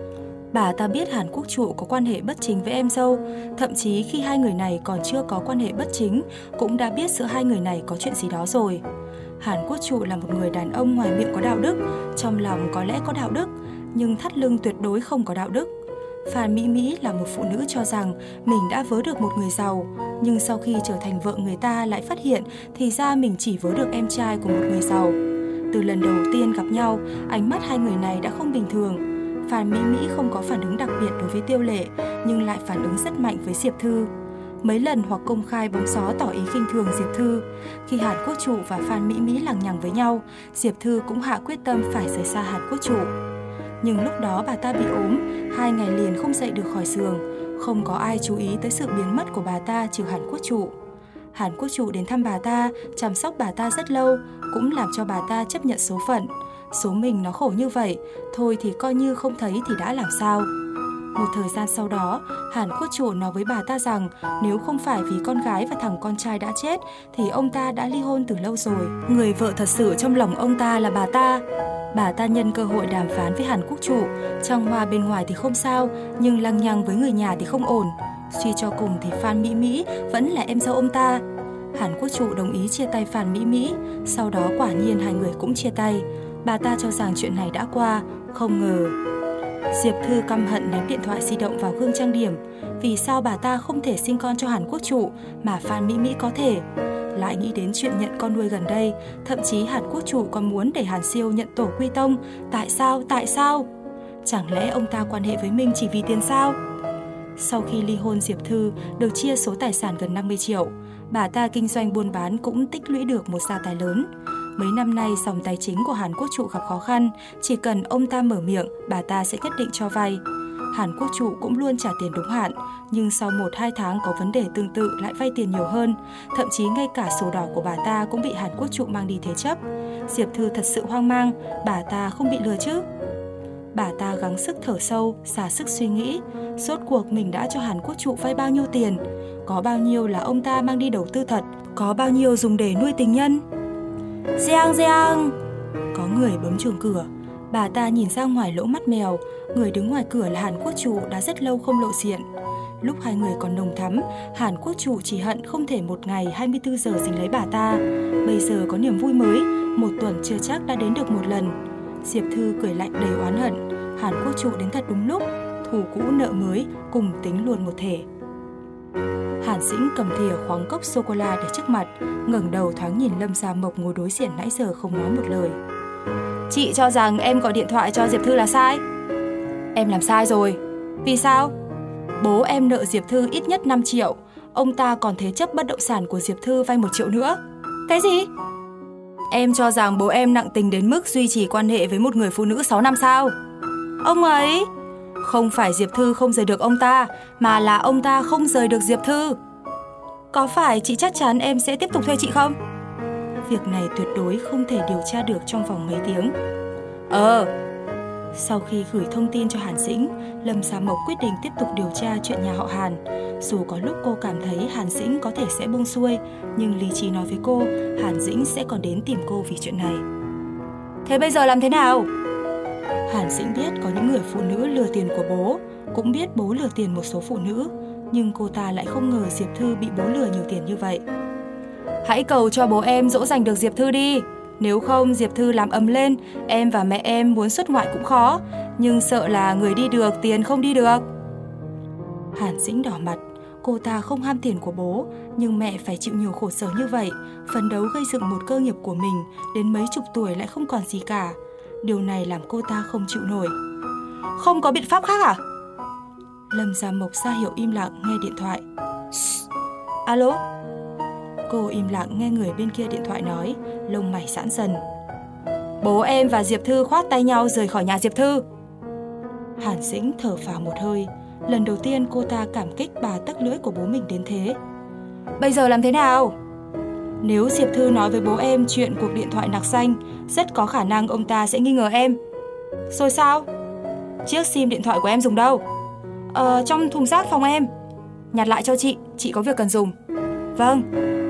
Bà ta biết Hàn Quốc Trụ có quan hệ bất chính với em dâu, thậm chí khi hai người này còn chưa có quan hệ bất chính, cũng đã biết giữa hai người này có chuyện gì đó rồi. Hàn Quốc Trụ là một người đàn ông ngoài miệng có đạo đức, trong lòng có lẽ có đạo đức, nhưng thắt lưng tuyệt đối không có đạo đức. Phan Mỹ Mỹ là một phụ nữ cho rằng mình đã vớ được một người giàu, nhưng sau khi trở thành vợ người ta lại phát hiện thì ra mình chỉ vớ được em trai của một người giàu. Từ lần đầu tiên gặp nhau, ánh mắt hai người này đã không bình thường. Phan Mỹ Mỹ không có phản ứng đặc biệt đối với Tiêu Lệ, nhưng lại phản ứng rất mạnh với Diệp Thư. Mấy lần hoặc công khai bóng gió tỏ ý khinh thường Diệp Thư. Khi Hàn Quốc Trụ và Phan Mỹ Mỹ lằng nhằng với nhau, Diệp Thư cũng hạ quyết tâm phải rời xa Hàn Quốc Trụ. Nhưng lúc đó bà ta bị ốm, 2 ngày liền không dậy được khỏi giường. Không có ai chú ý tới sự biến mất của bà ta trừ Hàn Quốc Trụ. Hàn Quốc Trụ đến thăm bà ta, chăm sóc bà ta rất lâu, cũng làm cho bà ta chấp nhận số phận. Số mình nó khổ như vậy, thôi thì coi như không thấy thì đã làm sao. Một thời gian sau đó, Hàn Quốc Trụ nói với bà ta rằng nếu không phải vì con gái và thằng con trai đã chết thì ông ta đã ly hôn từ lâu rồi. Người vợ thật sự trong lòng ông ta là bà ta. Bà ta nhân cơ hội đàm phán với Hàn Quốc Trụ, trong hoa bên ngoài thì không sao, nhưng lăng nhăng với người nhà thì không ổn. Suy cho cùng thì Phan Mỹ Mỹ vẫn là em dâu ông ta. Hàn Quốc Trụ đồng ý chia tay Phan Mỹ Mỹ, sau đó quả nhiên hai người cũng chia tay. Bà ta cho rằng chuyện này đã qua, không ngờ. Diệp Thư căm hận ném điện thoại di động vào gương trang điểm. Vì sao bà ta không thể sinh con cho Hàn Quốc Trụ mà Phan Mỹ Mỹ có thể? Lại nghĩ đến chuyện nhận con nuôi gần đây, thậm chí Hàn Quốc Trụ còn muốn để Hàn Siêu nhận tổ quy tông. Tại sao? Tại sao? Chẳng lẽ ông ta quan hệ với mình chỉ vì tiền sao? Sau khi ly hôn, Diệp Thư được chia số tài sản gần 50 triệu. Bà ta kinh doanh buôn bán cũng tích lũy được một gia tài lớn. Mấy năm nay dòng tài chính của Hàn Quốc Trụ gặp khó khăn, chỉ cần ông ta mở miệng, bà ta sẽ nhất định cho vay. Hàn Quốc Trụ cũng luôn trả tiền đúng hạn, nhưng sau 1-2 tháng có vấn đề tương tự lại vay tiền nhiều hơn. Thậm chí ngay cả sổ đỏ của bà ta cũng bị Hàn Quốc Trụ mang đi thế chấp. Diệp Thư thật sự hoang mang, bà ta không bị lừa chứ? Bà ta gắng sức thở sâu, xả sức suy nghĩ, rốt cuộc mình đã cho Hàn Quốc Trụ vay bao nhiêu tiền? Có bao nhiêu là ông ta mang đi đầu tư thật? Có bao nhiêu dùng để nuôi tình nhân? Giang giang! Có người bấm chuông cửa. Bà ta nhìn ra ngoài lỗ mắt mèo. Người đứng ngoài cửa là Hàn Quốc Trụ đã rất lâu không lộ diện. Lúc hai người còn nồng thắm, Hàn Quốc Trụ chỉ hận không thể một ngày 24 giờ dính lấy bà ta. Bây giờ có niềm vui mới, 1 tuần chưa chắc đã đến được một lần. Diệp Thư cười lạnh đầy oán hận. Hàn Quốc Trụ đến thật đúng lúc, thù cũ nợ mới cùng tính luôn một thể. Hàn Dĩnh cầm thìa khoáng cốc sô-cô-la để trước mặt, ngẩng đầu thoáng nhìn Lâm Gia Mộc ngồi đối diện nãy giờ không nói một lời. Chị cho rằng em gọi điện thoại cho Diệp Thư là sai. Em làm sai rồi. Vì sao? Bố em nợ Diệp Thư ít nhất 5 triệu. Ông ta còn thế chấp bất động sản của Diệp Thư vay 1 triệu nữa. Cái gì? Em cho rằng bố em nặng tình đến mức duy trì quan hệ với một người phụ nữ 6 năm sao? Ông ấy... Không phải Diệp Thư không rời được ông ta, mà là ông ta không rời được Diệp Thư. Có phải chị chắc chắn em sẽ tiếp tục thuê chị không? Việc này tuyệt đối không thể điều tra được trong vòng mấy tiếng. Sau khi gửi thông tin cho Hàn Dĩnh, Lâm Gia Mộc quyết định tiếp tục điều tra chuyện nhà họ Hàn. Dù có lúc cô cảm thấy Hàn Dĩnh có thể sẽ buông xuôi, nhưng lý trí nói với cô, Hàn Dĩnh sẽ còn đến tìm cô vì chuyện này. Thế bây giờ làm thế nào? Hàn Dĩnh biết có những người phụ nữ lừa tiền của bố, cũng biết bố lừa tiền một số phụ nữ, nhưng cô ta lại không ngờ Diệp Thư bị bố lừa nhiều tiền như vậy. Hãy cầu cho bố em dỗ dành được Diệp Thư đi. Nếu không Diệp Thư làm ầm lên, em và mẹ em muốn xuất ngoại cũng khó, nhưng sợ là người đi được, tiền không đi được. Hàn Dĩnh đỏ mặt, cô ta không ham tiền của bố, nhưng mẹ phải chịu nhiều khổ sở như vậy, phấn đấu gây dựng một cơ nghiệp của mình, đến mấy chục tuổi lại không còn gì cả. Điều này làm cô ta không chịu nổi. Không có biện pháp khác à? Lâm Gia Mộc ra hiệu im lặng nghe điện thoại. Alo? Cô im lặng nghe người bên kia điện thoại nói, lông mày giãn dần. Bố em và Diệp Thư khoác tay nhau rời khỏi nhà Diệp Thư. Hàn Dĩnh thở phào một hơi. Lần đầu tiên cô ta cảm kích bà tắc lưỡi của bố mình đến thế. Bây giờ làm thế nào? Nếu Diệp Thư nói với bố em chuyện cuộc điện thoại nặc danh, rất có khả năng ông ta sẽ nghi ngờ em. Rồi sao? Chiếc sim điện thoại của em dùng đâu? Trong thùng rác phòng em. Nhặt lại cho chị có việc cần dùng. Vâng.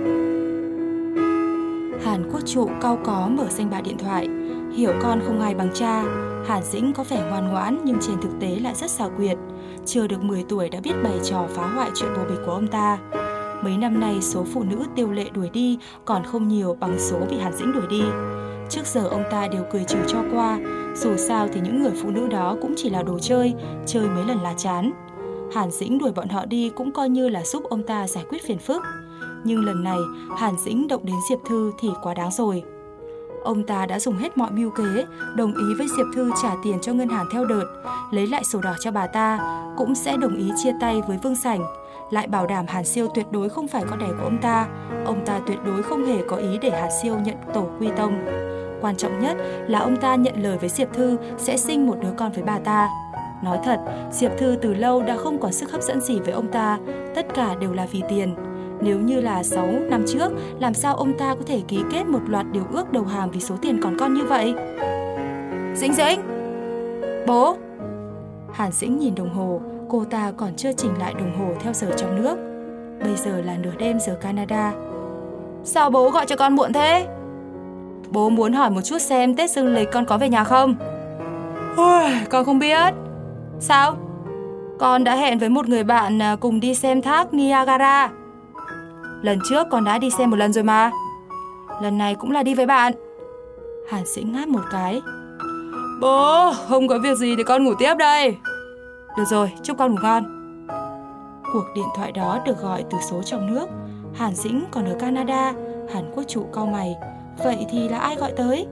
Hàn Quốc Trụ cau có mở danh bạ điện thoại. Hiểu con không ai bằng cha, Hàn Dĩnh có vẻ ngoan ngoãn nhưng trên thực tế lại rất xảo quyệt. Chưa được 10 tuổi đã biết bày trò phá hoại chuyện bồ bịch của ông ta. Mấy năm nay số phụ nữ Tiêu Lệ đuổi đi còn không nhiều bằng số bị Hàn Dĩnh đuổi đi. Trước giờ ông ta đều cười trừ cho qua, dù sao thì những người phụ nữ đó cũng chỉ là đồ chơi mấy lần là chán. Hàn Dĩnh đuổi bọn họ đi cũng coi như là giúp ông ta giải quyết phiền phức. Nhưng lần này Hàn Dĩnh động đến Diệp Thư thì quá đáng rồi. Ông ta đã dùng hết mọi mưu kế, đồng ý với Diệp Thư trả tiền cho ngân hàng theo đợt, lấy lại sổ đỏ cho bà ta, cũng sẽ đồng ý chia tay với Vương Sảnh, lại bảo đảm Hàn Siêu tuyệt đối không phải con đẻ của ông ta tuyệt đối không hề có ý để Hàn Siêu nhận tổ quy tông. Quan trọng nhất là ông ta nhận lời với Diệp Thư sẽ sinh một đứa con với bà ta. Nói thật, Diệp Thư từ lâu đã không còn sức hấp dẫn gì với ông ta, tất cả đều là vì tiền. Nếu như là 6 năm trước, làm sao ông ta có thể ký kết một loạt điều ước đầu hàng vì số tiền còn con như vậy? Dĩnh! Bố! Hàn Dĩnh nhìn đồng hồ, cô ta còn chưa chỉnh lại đồng hồ theo giờ trong nước. Bây giờ là nửa đêm giờ Canada. Sao bố gọi cho con muộn thế? Bố muốn hỏi một chút xem Tết dương lịch con có về nhà không? Con không biết. Sao? Con đã hẹn với một người bạn cùng đi xem thác Niagara. Lần trước con đã đi xem một lần rồi mà. Lần này cũng là đi với bạn. Hàn Dĩnh ngáp một cái. Bố, không có việc gì thì con ngủ tiếp đây. Được rồi, chúc con ngủ ngon. Cuộc điện thoại đó được gọi từ số trong nước. Hàn Dĩnh còn ở Canada. Hàn Quốc Trụ cau mày. Vậy thì là ai gọi tới?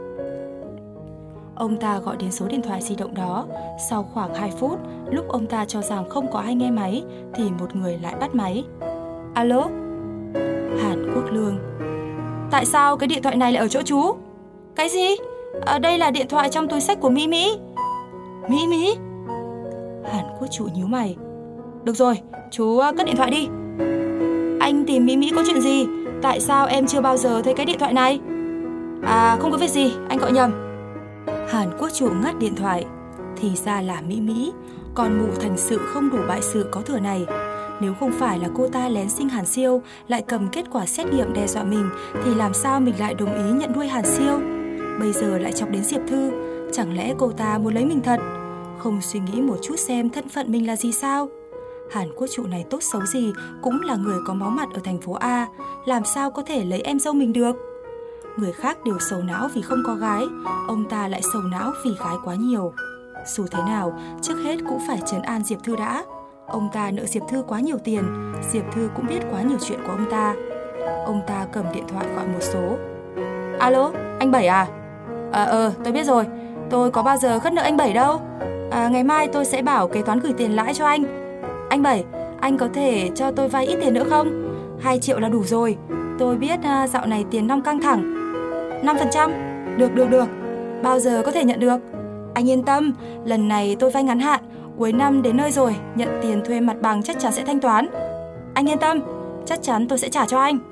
Ông ta gọi đến số điện thoại di động đó. Sau khoảng 2 phút, lúc ông ta cho rằng không có ai nghe máy, thì một người lại bắt máy. Alo? Hàn Quốc Lương. Tại sao cái điện thoại này lại ở chỗ chú? Cái gì? Đây là điện thoại trong túi xách của Mỹ Mỹ. Mỹ Mỹ? Hàn Quốc Trụ nhíu mày. Được rồi, chú cất điện thoại đi. Anh tìm Mỹ Mỹ có chuyện gì? Tại sao em chưa bao giờ thấy cái điện thoại này? Không có việc gì, anh gọi nhầm. Hàn Quốc Trụ ngắt điện thoại. Thì ra là Mỹ Mỹ. Con mụ thành sự không đủ bại sự có thừa này. Nếu không phải là cô ta lén sinh Hàn Siêu, lại cầm kết quả xét nghiệm đe dọa mình, thì làm sao mình lại đồng ý nhận nuôi Hàn Siêu? Bây giờ lại chọc đến Diệp Thư. Chẳng lẽ cô ta muốn lấy mình thật? Không suy nghĩ một chút xem thân phận mình là gì sao? Hàn Quốc Trụ này tốt xấu gì cũng là người có máu mặt ở thành phố A, làm sao có thể lấy em dâu mình được? Người khác đều sầu não vì không có gái, ông ta lại sầu não vì gái quá nhiều. Dù thế nào, trước hết cũng phải trấn an Diệp Thư đã. Ông ta nợ Diệp Thư quá nhiều tiền, Diệp Thư cũng biết quá nhiều chuyện của ông ta. Ông ta cầm điện thoại gọi một số. Alo, anh Bảy à? Tôi biết rồi, tôi có bao giờ khất nợ anh Bảy đâu. Ngày mai tôi sẽ bảo kế toán gửi tiền lãi cho anh. Anh Bảy, anh có thể cho tôi vay ít tiền nữa không? 2 triệu là đủ rồi. Tôi biết dạo này tiền nong căng thẳng. 5%? Được. Bao giờ có thể nhận được? Anh yên tâm, lần này tôi vay ngắn hạn, cuối năm đến nơi rồi, nhận tiền thuê mặt bằng chắc chắn sẽ thanh toán. Anh yên tâm, chắc chắn tôi sẽ trả cho anh.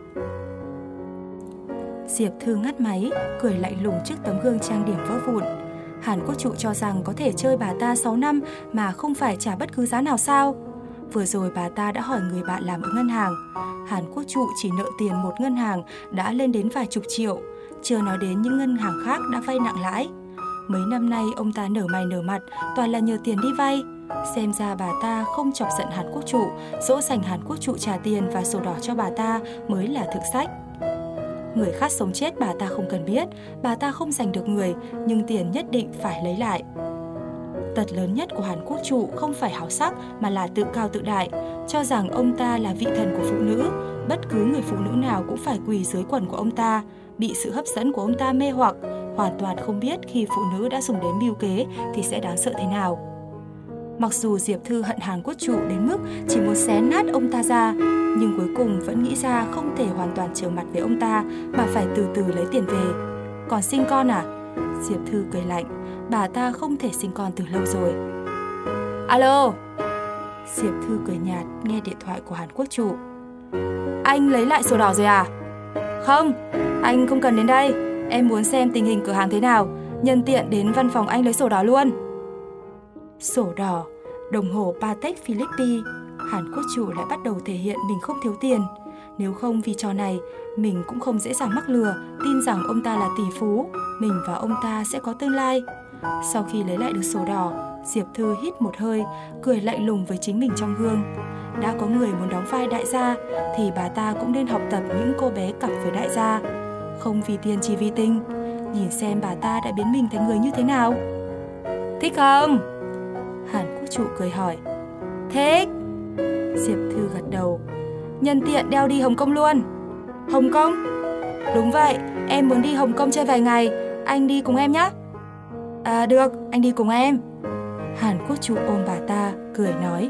Diệp Thư ngắt máy, cười lạnh lùng trước tấm gương trang điểm vỡ vụn. Hàn Quốc Trụ cho rằng có thể chơi bà ta 6 năm mà không phải trả bất cứ giá nào sao? Vừa rồi bà ta đã hỏi người bạn làm ở ngân hàng. Hàn Quốc Trụ chỉ nợ tiền một ngân hàng đã lên đến vài chục triệu, chưa nói đến những ngân hàng khác đã vay nặng lãi. Mấy năm nay ông ta nở mày nở mặt, toàn là nhờ tiền đi vay. Xem ra bà ta không chọc giận Hàn Quốc Trụ, dỗ dành Hàn Quốc Trụ trả tiền và sổ đỏ cho bà ta mới là thực sách. Người khác sống chết bà ta không cần biết, bà ta không giành được người, nhưng tiền nhất định phải lấy lại. Tật lớn nhất của Hàn Quốc Trụ không phải háo sắc mà là tự cao tự đại, cho rằng ông ta là vị thần của phụ nữ, bất cứ người phụ nữ nào cũng phải quỳ dưới quần của ông ta, bị sự hấp dẫn của ông ta mê hoặc, hoàn toàn không biết khi phụ nữ đã dùng đến mưu kế thì sẽ đáng sợ thế nào. Mặc dù Diệp Thư hận Hàn Quốc Trụ đến mức chỉ muốn xé nát ông ta ra, nhưng cuối cùng vẫn nghĩ ra không thể hoàn toàn trở mặt với ông ta mà phải từ từ lấy tiền về. Còn sinh con à? Diệp Thư cười lạnh, bà ta không thể sinh con từ lâu rồi. Alo. Diệp Thư cười nhạt nghe điện thoại của Hàn Quốc Trụ. Anh lấy lại sổ đỏ rồi à? Không, anh không cần đến đây. Em muốn xem tình hình cửa hàng thế nào, nhân tiện đến văn phòng anh lấy sổ đỏ luôn. Sổ đỏ, đồng hồ Patek Philippe. Hàn Quốc Trụ lại bắt đầu thể hiện mình không thiếu tiền. Nếu không vì trò này, mình cũng không dễ dàng mắc lừa, tin rằng ông ta là tỷ phú, mình và ông ta sẽ có tương lai. Sau khi lấy lại được sổ đỏ, Diệp Thư hít một hơi, cười lạnh lùng với chính mình trong gương. Đã có người muốn đóng vai đại gia, thì bà ta cũng nên học tập những cô bé cặp với đại gia. Không vì tiền chỉ vì tình. Nhìn xem bà ta đã biến mình thành người như thế nào. Thích không? Hàn Quốc Trụ cười hỏi. Thích. Diệp Thư gật đầu. Nhân tiện đeo đi Hồng Kông luôn. Hồng Kông? Đúng vậy, em muốn đi Hồng Kông chơi vài ngày. Anh đi cùng em nhé. Được, anh đi cùng em. Hàn Quốc Trụ ôm bà ta, cười nói.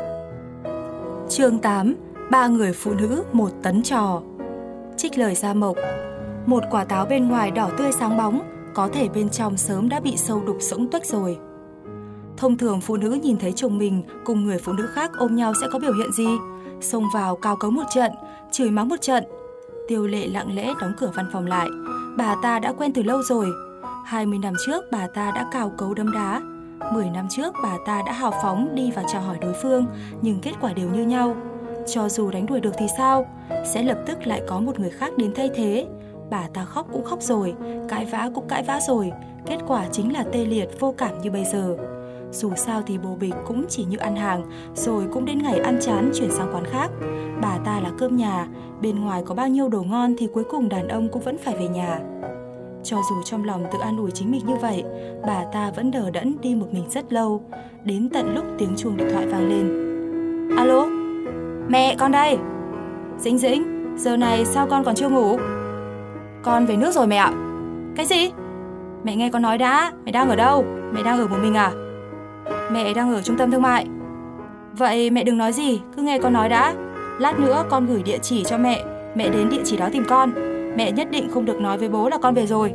Chương 8. 3 người phụ nữ 1 tấn trò. Trích lời Gia Mộc. Một quả táo bên ngoài đỏ tươi sáng bóng, có thể bên trong sớm đã bị sâu đục rỗng tuếch rồi. Thông thường phụ nữ nhìn thấy chồng mình cùng người phụ nữ khác ôm nhau sẽ có biểu hiện gì? Xông vào cào cấu một trận, chửi mắng một trận. Tiêu Lệ lặng lẽ đóng cửa văn phòng lại. Bà ta đã quen từ lâu rồi. 20 năm trước bà ta đã cào cấu đấm đá. 10 năm trước bà ta đã hào phóng đi và chào hỏi đối phương, nhưng kết quả đều như nhau. Cho dù đánh đuổi được thì sao? Sẽ lập tức lại có một người khác đến thay thế. Bà ta khóc cũng khóc rồi, cãi vã cũng cãi vã rồi. Kết quả chính là tê liệt vô cảm như bây giờ. Dù sao thì bồ bịch cũng chỉ như ăn hàng, rồi cũng đến ngày ăn chán chuyển sang quán khác. Bà ta là cơm nhà, bên ngoài có bao nhiêu đồ ngon thì cuối cùng đàn ông cũng vẫn phải về nhà. Cho dù trong lòng tự an ủi chính mình như vậy, bà ta vẫn đờ đẫn đi một mình rất lâu, đến tận lúc tiếng chuông điện thoại vang lên. Alo, mẹ con đây. Dĩnh Dĩnh, giờ này sao con còn chưa ngủ? Con về nước rồi mẹ ạ. Cái gì? Mẹ nghe con nói đã, mẹ đang ở đâu? Mẹ đang ở một mình à? Mẹ đang ở trung tâm thương mại. Vậy mẹ đừng nói gì, cứ nghe con nói đã. Lát nữa con gửi địa chỉ cho mẹ đến địa chỉ đó tìm con. Mẹ nhất định không được nói với bố là con về rồi.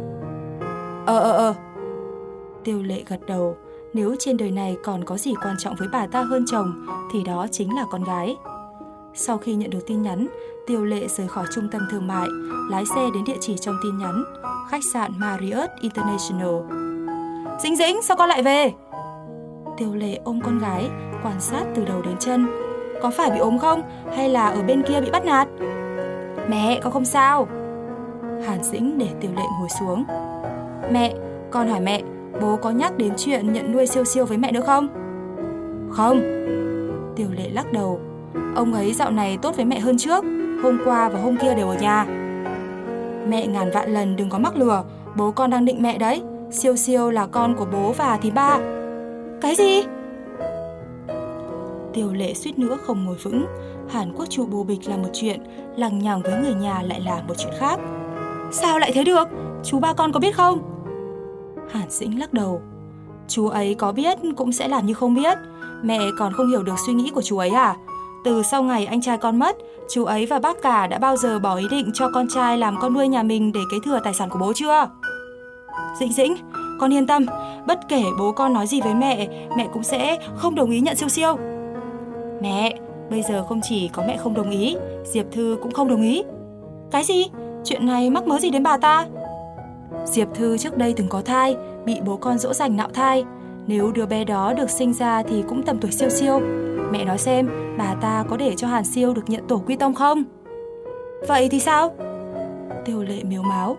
Tiêu Lệ gật đầu. Nếu trên đời này còn có gì quan trọng với bà ta hơn chồng thì đó chính là con gái. Sau khi nhận được tin nhắn, Tiêu Lệ rời khỏi trung tâm thương mại, lái xe đến địa chỉ trong tin nhắn, khách sạn Marriott International. Dĩnh Dĩnh, sao con lại về? Tiêu Lệ ôm con gái, quan sát từ đầu đến chân. Có phải bị ốm không? Hay là ở bên kia bị bắt nạt? Mẹ, con không sao. Hàn Dĩnh để Tiêu Lệ ngồi xuống. Mẹ, con hỏi mẹ, bố có nhắc đến chuyện nhận nuôi Siêu Siêu với mẹ nữa không? Không. Tiêu Lệ lắc đầu. Ông ấy dạo này tốt với mẹ hơn trước. Hôm qua và hôm kia đều ở nhà. Mẹ ngàn vạn lần đừng có mắc lừa. Bố con đang định mẹ đấy. Siêu Siêu là con của bố và thím ba. Cái gì? Tiêu Lệ suýt nữa không ngồi vững. Hàn Quốc trụ bồ bịch là một chuyện, lằng nhằng với người nhà lại là một chuyện khác. Sao lại thế được? Chú ba con có biết không? Hàn Dĩnh lắc đầu. Chú ấy có biết cũng sẽ làm như không biết. Mẹ còn không hiểu được suy nghĩ của chú ấy à? Từ sau ngày anh trai con mất, chú ấy và bác cả đã bao giờ bỏ ý định cho con trai làm con nuôi nhà mình để kế thừa tài sản của bố chưa? Dĩnh, con yên tâm, bất kể bố con nói gì với mẹ cũng sẽ không đồng ý nhận Siêu Siêu. Mẹ, bây giờ không chỉ có mẹ không đồng ý, Diệp Thư cũng không đồng ý. Cái gì? Chuyện này mắc mớ gì đến bà ta? Diệp Thư trước đây từng có thai, bị bố con dỗ dành nạo thai. Nếu đứa bé đó được sinh ra thì cũng tầm tuổi Siêu Siêu. Mẹ nói xem, bà ta có để cho Hàn Siêu được nhận tổ quy tông không? Vậy thì sao? Tiêu Lệ mếu máo.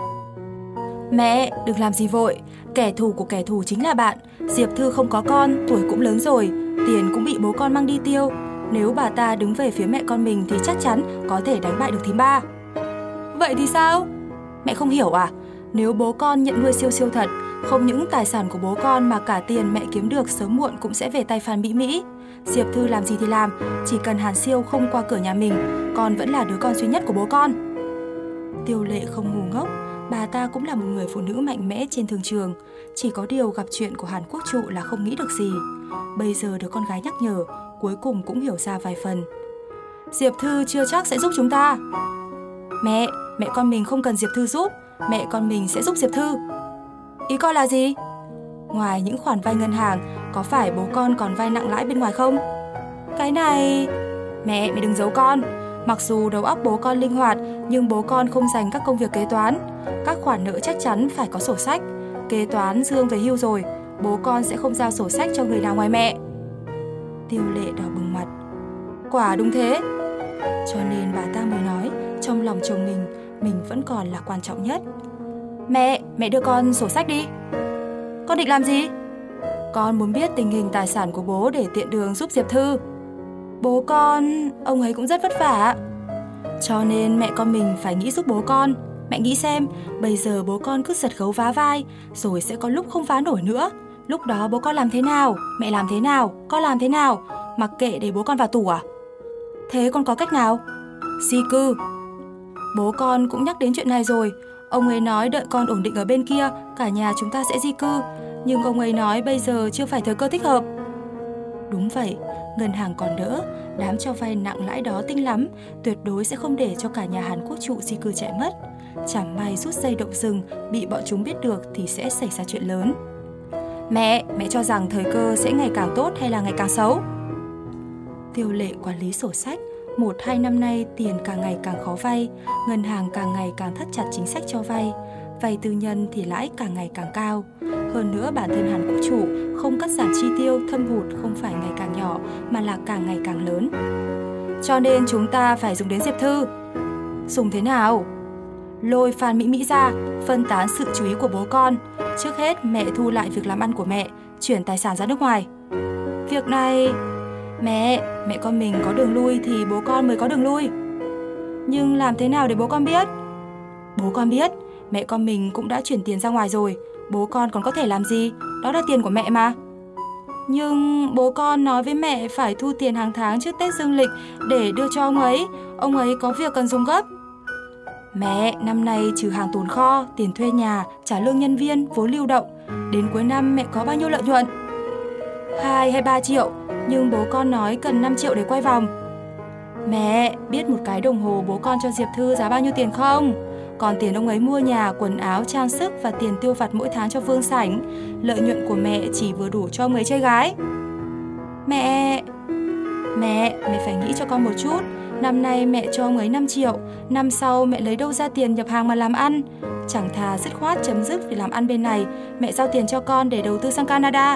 Mẹ, đừng làm gì vội. Kẻ thù của kẻ thù chính là bạn. Diệp Thư không có con, tuổi cũng lớn rồi, tiền cũng bị bố con mang đi tiêu. Nếu bà ta đứng về phía mẹ con mình thì chắc chắn có thể đánh bại được thím ba. Vậy thì sao? Mẹ không hiểu à? Nếu bố con nhận nuôi Siêu Siêu thật, không những tài sản của bố con mà cả tiền mẹ kiếm được sớm muộn cũng sẽ về tay Phan Mỹ Mỹ. Diệp Thư làm gì thì làm, chỉ cần Hàn Siêu không qua cửa nhà mình, con vẫn là đứa con duy nhất của bố con. Tiêu Lệ không ngu ngốc, bà ta cũng là một người phụ nữ mạnh mẽ trên thương trường. Chỉ có điều gặp chuyện của Hàn Quốc trụ là không nghĩ được gì. Bây giờ được con gái nhắc nhở, cuối cùng cũng hiểu ra vài phần. Diệp Thư chưa chắc sẽ giúp chúng ta. Mẹ con mình không cần Diệp Thư giúp, mẹ con mình sẽ giúp Diệp Thư. Ý con là gì? Ngoài những khoản vay ngân hàng, có phải bố con còn vay nặng lãi bên ngoài không? Cái này... Mẹ đừng giấu con. Mặc dù đầu óc bố con linh hoạt, nhưng bố con không dành các công việc kế toán. Các khoản nợ chắc chắn phải có sổ sách. Kế toán Dương về hưu rồi, bố con sẽ không giao sổ sách cho người nào ngoài mẹ. Tiêu Lệ đỏ bừng mặt. Quả đúng thế. Cho nên bà ta mới nói, trong lòng chồng mình vẫn còn là quan trọng nhất. Mẹ đưa con sổ sách đi. Con định làm gì? Con muốn biết tình hình tài sản của bố để tiện đường giúp Diệp Thư. Bố con, ông ấy cũng rất vất vả. Cho nên mẹ con mình phải nghĩ giúp bố con. Mẹ nghĩ xem, bây giờ bố con cứ giật gấu vá vai, rồi sẽ có lúc không vá nổi nữa. Lúc đó bố con làm thế nào? Mẹ làm thế nào? Con làm thế nào? Mặc kệ để bố con vào tù à? Thế con có cách nào? Di cư. Bố con cũng nhắc đến chuyện này rồi. Ông ấy nói đợi con ổn định ở bên kia, cả nhà chúng ta sẽ di cư. Nhưng ông ấy nói bây giờ chưa phải thời cơ thích hợp. Đúng vậy, ngân hàng còn đỡ, đám cho vay nặng lãi đó tinh lắm, tuyệt đối sẽ không để cho cả nhà Hàn Quốc trụ di cư chạy mất. Chẳng may rút dây động rừng, bị bọn chúng biết được thì sẽ xảy ra chuyện lớn. Mẹ cho rằng thời cơ sẽ ngày càng tốt hay là ngày càng xấu? Tiêu Lệ quản lý sổ sách. 1-2 năm nay tiền càng ngày càng khó vay, ngân hàng càng ngày càng thắt chặt chính sách cho vay. Vay tư nhân thì lãi càng ngày càng cao. Hơn nữa bản thân Hàn Quốc trụ không cắt giảm chi tiêu, thâm hụt không phải ngày càng nhỏ mà là càng ngày càng lớn. Cho nên chúng ta phải dùng đến Diệp Thư. Dùng thế nào? Lôi Phan Mỹ Mỹ ra, phân tán sự chú ý của bố con. Trước hết mẹ thu lại việc làm ăn của mẹ, chuyển tài sản ra nước ngoài. Việc này... Mẹ con mình có đường lui thì bố con mới có đường lui. Nhưng làm thế nào để bố con biết? Bố con biết, mẹ con mình cũng đã chuyển tiền ra ngoài rồi. Bố con còn có thể làm gì? Đó là tiền của mẹ mà. Nhưng bố con nói với mẹ phải thu tiền hàng tháng trước Tết dương lịch để đưa cho ông ấy. Ông ấy có việc cần dùng gấp. Mẹ, năm nay trừ hàng tồn kho, tiền thuê nhà, trả lương nhân viên, vốn lưu động, đến cuối năm mẹ có bao nhiêu lợi nhuận? 2 hay 3 triệu, nhưng bố con nói cần 5 triệu để quay vòng. Mẹ, biết một cái đồng hồ bố con cho Diệp Thư giá bao nhiêu tiền không? Còn tiền ông ấy mua nhà, quần áo, trang sức và tiền tiêu vặt mỗi tháng cho Vương Sảnh. Lợi nhuận của mẹ chỉ vừa đủ cho ông ấy chơi gái. Mẹ phải nghĩ cho con một chút. Năm nay mẹ cho ông ấy 5 triệu, năm sau mẹ lấy đâu ra tiền nhập hàng mà làm ăn? Chẳng thà dứt khoát chấm dứt việc làm ăn bên này, mẹ giao tiền cho con để đầu tư sang Canada.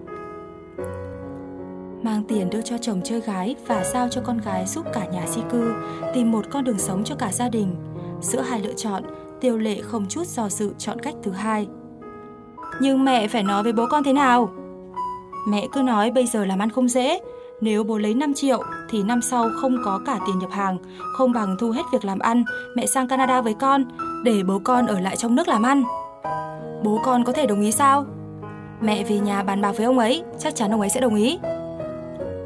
Mang tiền đưa cho chồng chơi gái và giao cho con gái giúp cả nhà di cư, tìm một con đường sống cho cả gia đình. Giữa hai lựa chọn, Tiêu Lệ không chút do dự chọn cách thứ hai. Nhưng mẹ phải nói với bố con thế nào? Mẹ cứ nói bây giờ làm ăn không dễ. Nếu bố lấy 5 triệu thì năm sau không có cả tiền nhập hàng, không bằng thu hết việc làm ăn, mẹ sang Canada với con, để bố con ở lại trong nước làm ăn. Bố con có thể đồng ý sao? Mẹ về nhà bàn bạc với ông ấy, chắc chắn ông ấy sẽ đồng ý.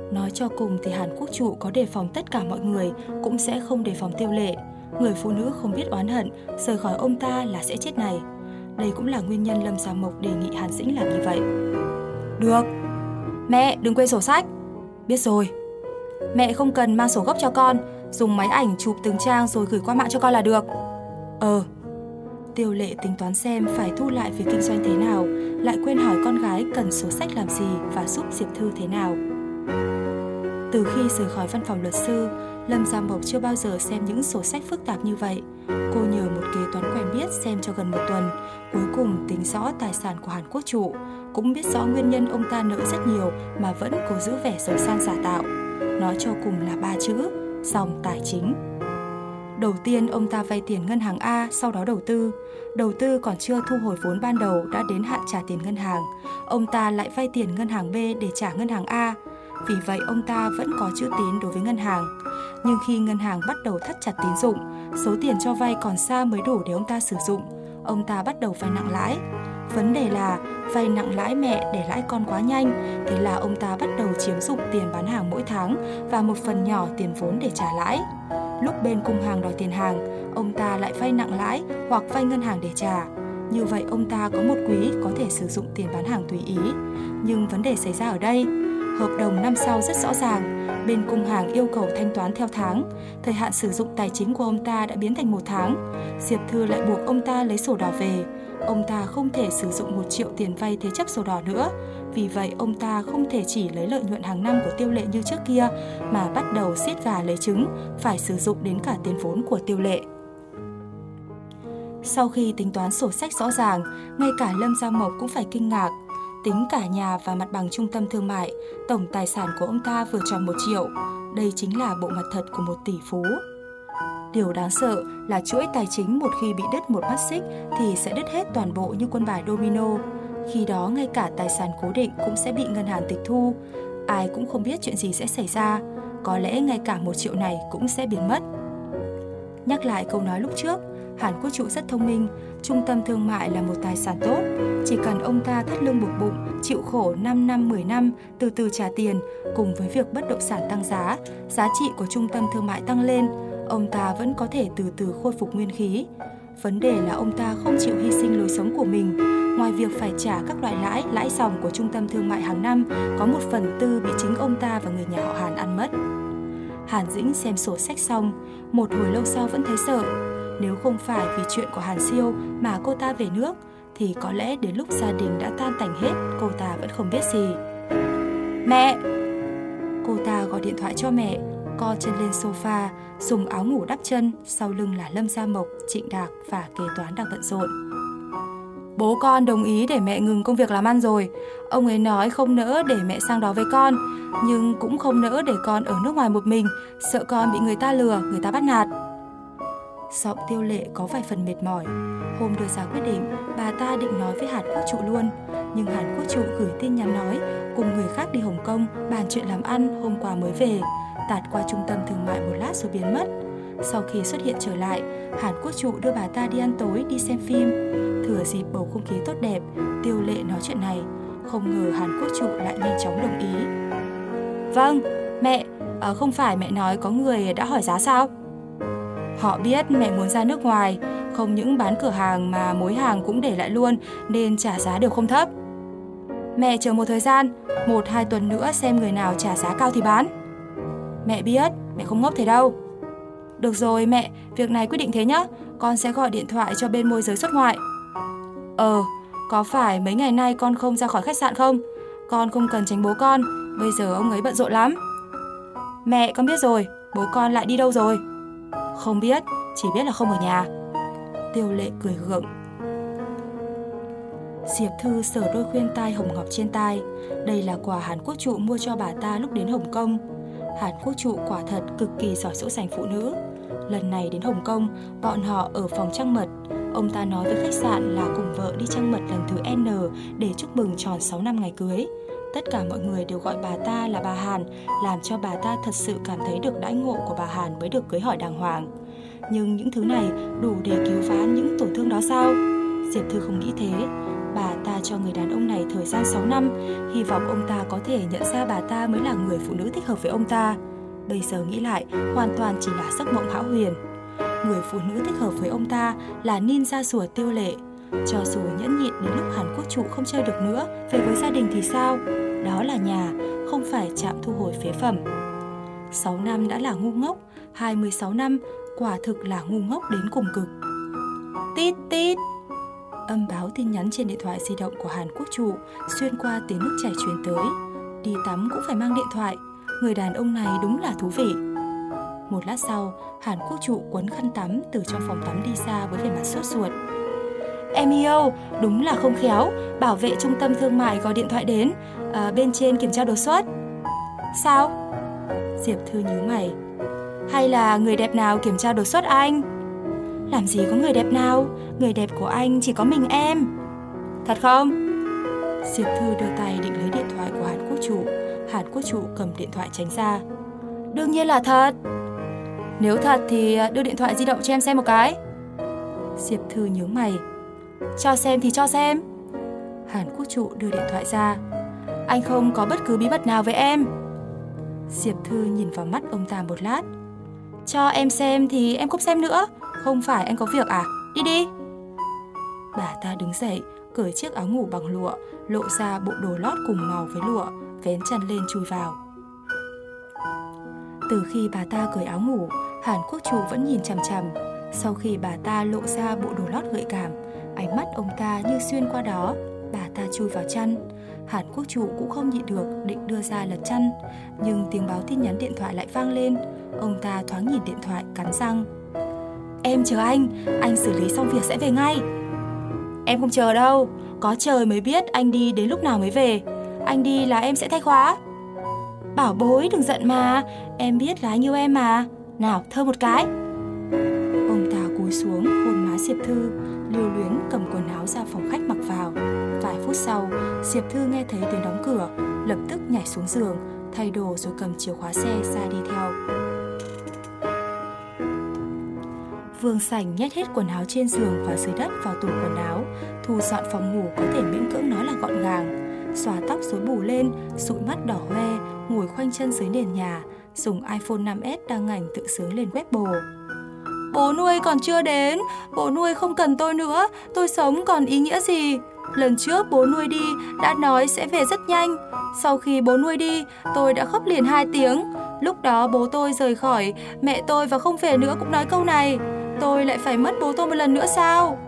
Nói cho cùng thì Hàn Quốc trụ có đề phòng tất cả mọi người cũng sẽ không đề phòng Tiêu Lệ. Người phụ nữ không biết oán hận, rời khỏi ông ta là sẽ chết này. Đây cũng là nguyên nhân Lâm Gia Mộc đề nghị Hàn Dĩnh làm như vậy. Được. Mẹ, đừng quên sổ sách. Biết rồi. Mẹ không cần mang sổ gốc cho con, dùng máy ảnh chụp từng trang rồi gửi qua mạng cho con là được. Tiêu Lệ tính toán xem phải thu lại việc kinh doanh thế nào, lại quên hỏi con gái cần sổ sách làm gì và giúp Diệp Thư thế nào. Từ khi rời khỏi văn phòng luật sư, Lâm Gia Mộc chưa bao giờ xem những sổ sách phức tạp như vậy. Cô nhờ một kế toán quen biết xem cho gần một tuần, cuối cùng tính rõ tài sản của Hàn Quốc trụ, cũng biết rõ nguyên nhân ông ta nợ rất nhiều mà vẫn cố giữ vẻ giàu sang giả tạo. Nói cho cùng là 3 chữ: dòng tài chính. Đầu tiên ông ta vay tiền ngân hàng A, sau đó đầu tư. Đầu tư còn chưa thu hồi vốn ban đầu đã đến hạn trả tiền ngân hàng. Ông ta lại vay tiền ngân hàng B để trả ngân hàng A. Vì vậy ông ta vẫn có chữ tín đối với ngân hàng. Nhưng khi ngân hàng bắt đầu thắt chặt tín dụng, số tiền cho vay còn xa mới đủ để ông ta sử dụng, ông ta bắt đầu vay nặng lãi. Vấn đề là vay nặng lãi mẹ để lãi con quá nhanh, thế là ông ta bắt đầu chiếm dụng tiền bán hàng mỗi tháng và một phần nhỏ tiền vốn để trả lãi. Lúc bên cung hàng đòi tiền hàng, ông ta lại vay nặng lãi hoặc vay ngân hàng để trả. Như vậy ông ta có một quý có thể sử dụng tiền bán hàng tùy ý. Nhưng vấn đề xảy ra ở đây, hợp đồng năm sau rất rõ ràng, bên cung hàng yêu cầu thanh toán theo tháng. Thời hạn sử dụng tài chính của ông ta đã biến thành 1 tháng. Diệp Thư lại buộc ông ta lấy sổ đỏ về. Ông ta không thể sử dụng 1 triệu tiền vay thế chấp sổ đỏ nữa. Vì vậy ông ta không thể chỉ lấy lợi nhuận hàng năm của Tiêu Lệ như trước kia, mà bắt đầu siết gà lấy trứng, phải sử dụng đến cả tiền vốn của Tiêu Lệ. Sau khi tính toán sổ sách rõ ràng, ngay cả Lâm Gia Mộc cũng phải kinh ngạc. Tính cả nhà và mặt bằng trung tâm thương mại, tổng tài sản của ông ta vừa tròn 1 triệu. Đây chính là bộ mặt thật của một tỷ phú. Điều đáng sợ là chuỗi tài chính một khi bị đứt một mắt xích thì sẽ đứt hết toàn bộ như quân bài domino. Khi đó ngay cả tài sản cố định cũng sẽ bị ngân hàng tịch thu. Ai cũng không biết chuyện gì sẽ xảy ra. Có lẽ ngay cả 1 triệu này cũng sẽ biến mất. Nhắc lại câu nói lúc trước, Hàn Quốc trụ rất thông minh. Trung tâm thương mại là một tài sản tốt. Chỉ cần ông ta thắt lưng buộc bụng, chịu khổ 5 năm, 10 năm, từ từ trả tiền, cùng với việc bất động sản tăng giá, giá trị của trung tâm thương mại tăng lên, ông ta vẫn có thể từ từ khôi phục nguyên khí. Vấn đề là ông ta không chịu hy sinh lối sống của mình. Ngoài việc phải trả các loại lãi dòng của trung tâm thương mại hàng năm, có 1/4 bị chính ông ta và người nhà họ Hàn ăn mất. Hàn Dĩnh xem sổ sách xong, một hồi lâu sau vẫn thấy sợ. Nếu không phải vì chuyện của Hàn Siêu mà cô ta về nước, thì có lẽ đến lúc gia đình đã tan tành hết, cô ta vẫn không biết gì. Mẹ! Cô ta gọi điện thoại cho mẹ, co chân lên sofa, dùng áo ngủ đắp chân, sau lưng là Lâm Gia Mộc, Trịnh Đạc và kế toán đang bận rộn. Bố con đồng ý để mẹ ngừng công việc làm ăn rồi. Ông ấy nói không nỡ để mẹ sang đó với con, nhưng cũng không nỡ để con ở nước ngoài một mình, sợ con bị người ta lừa, người ta bắt nạt. Giọng Tiêu Lệ có vài phần mệt mỏi. Hôm đưa ra quyết định, bà ta định nói với Hàn Quốc trụ luôn, nhưng Hàn Quốc trụ gửi tin nhắn nói cùng người khác đi Hồng Kông bàn chuyện làm ăn, hôm qua mới về, tạt qua trung tâm thương mại một lát rồi biến mất. Sau khi xuất hiện trở lại, Hàn Quốc trụ đưa bà ta đi ăn tối, đi xem phim. Thừa dịp bầu không khí tốt đẹp, Tiêu Lệ nói chuyện này, không ngờ Hàn Quốc trụ lại nhanh chóng đồng ý. Vâng, mẹ, không phải mẹ nói có người đã hỏi giá sao? Họ biết mẹ muốn ra nước ngoài, không những bán cửa hàng mà mối hàng cũng để lại luôn, nên trả giá đều không thấp. Mẹ chờ một thời gian, 1-2 tuần nữa xem người nào trả giá cao thì bán. Mẹ biết, mẹ không ngốc thế đâu. Được rồi mẹ, việc này quyết định thế nhá, con sẽ gọi điện thoại cho bên môi giới xuất ngoại. Có phải mấy ngày nay con không ra khỏi khách sạn không? Con không cần tránh bố con, bây giờ ông ấy bận rộn lắm. Mẹ, con biết rồi, bố con lại đi đâu rồi? Không biết, chỉ biết là không ở nhà. Tiêu Lệ cười gượng. Diệp Thư sờ đôi khuyên tai hồng ngọc trên tai. Đây là quà Hàn Quốc trụ mua cho bà ta lúc đến Hồng Kông. Hàn Quốc trụ quả thật cực kỳ giỏi dỗ dành phụ nữ. Lần này đến Hồng Kông, bọn họ ở phòng trăng mật. Ông ta nói với khách sạn là cùng vợ đi trăng mật lần thứ N để chúc mừng tròn 6 năm ngày cưới. Tất cả mọi người đều gọi bà ta là bà Hàn, làm cho bà ta thật sự cảm thấy được đãi ngộ của bà Hàn mới được cưới hỏi đàng hoàng. Nhưng những thứ này đủ để cứu vãn những tổn thương đó sao? Diệp Thư không nghĩ thế. Bà ta cho người đàn ông này thời gian 6 năm, hy vọng ông ta có thể nhận ra bà ta mới là người phụ nữ thích hợp với ông ta. Bây giờ nghĩ lại, hoàn toàn chỉ là giấc mộng hão huyền. Người phụ nữ thích hợp với ông ta là ninja rùa Tiêu Lệ. Cho dù nhẫn nhịn đến lúc Hàn Quốc Trụ không chơi được nữa, về với gia đình thì sao? Đó là nhà, không phải trạm thu hồi phế phẩm. 6 năm đã là ngu ngốc, 26 năm quả thực là ngu ngốc đến cùng cực. Tít tít. Âm báo tin nhắn trên điện thoại di động của Hàn Quốc Trụ xuyên qua tiếng nước chảy truyền tới. Đi tắm cũng phải mang điện thoại. Người đàn ông này đúng là thú vị. Một lát sau, Hàn Quốc Trụ quấn khăn tắm từ trong phòng tắm đi ra với vẻ mặt sốt ruột. Em yêu, đúng là không khéo, bảo vệ trung tâm thương mại gọi điện thoại đến, bên trên kiểm tra đột xuất. Sao? Diệp Thư nhíu mày. Hay là người đẹp nào kiểm tra đột xuất anh? Làm gì có người đẹp nào, người đẹp của anh chỉ có mình em. Thật không? Diệp Thư đưa tay định lấy điện thoại của Hàn Quốc Trụ. Hàn Quốc Trụ cầm điện thoại tránh ra. Đương nhiên là thật. Nếu thật thì đưa điện thoại di động cho em xem một cái. Diệp Thư nhướng mày. Cho xem thì cho xem. Hàn Quốc Trụ đưa điện thoại ra. Anh không có bất cứ bí mật nào với em. Diệp Thư nhìn vào mắt ông ta một lát. Cho em xem thì em không xem nữa. Không phải anh có việc à? Đi đi. Bà ta đứng dậy, cởi chiếc áo ngủ bằng lụa, lộ ra bộ đồ lót cùng màu với lụa, vén chăn lên chui vào. Từ khi bà ta cởi áo ngủ, Hàn Quốc Trụ vẫn nhìn chằm chằm. Sau khi bà ta lộ ra bộ đồ lót gợi cảm, ánh mắt ông ta như xuyên qua đó. Bà ta chui vào chăn. Hàn Quốc Trụ cũng không nhịn được, định đưa ra lật chăn, nhưng tiếng báo tin nhắn điện thoại lại vang lên. Ông ta thoáng nhìn điện thoại, cắn răng. Em chờ anh xử lý xong việc sẽ về ngay. Em không chờ đâu, có trời mới biết anh đi đến lúc nào mới về. Anh đi là em sẽ thay khóa. Bảo bối đừng giận mà, em biết là anh yêu em mà. Nào thơm một cái. Ông ta cúi xuống hôn má Diệp Thư, lưu luyến cầm quần áo ra phòng khách mặc vào. Vài phút sau, Diệp Thư nghe thấy tiếng đóng cửa, lập tức nhảy xuống giường, thay đồ rồi cầm chìa khóa xe ra đi theo. Vương Sảnh nhét hết quần áo trên giường và dưới đất vào tủ quần áo, thu dọn phòng ngủ có thể miễn cưỡng nói là gọn gàng. Xòa tóc rối bù lên, sụi mắt đỏ hoe, ngồi khoanh chân dưới nền nhà, dùng iPhone 5S đăng ảnh tự sướng lên Weibo. Bố nuôi còn chưa đến, bố nuôi không cần tôi nữa, tôi sống còn ý nghĩa gì? Lần trước bố nuôi đi đã nói sẽ về rất nhanh. Sau khi bố nuôi đi, tôi đã khóc liền 2 tiếng. Lúc đó bố tôi rời khỏi, mẹ tôi và không về nữa cũng nói câu này. Tôi lại phải mất bố tôi một lần nữa sao?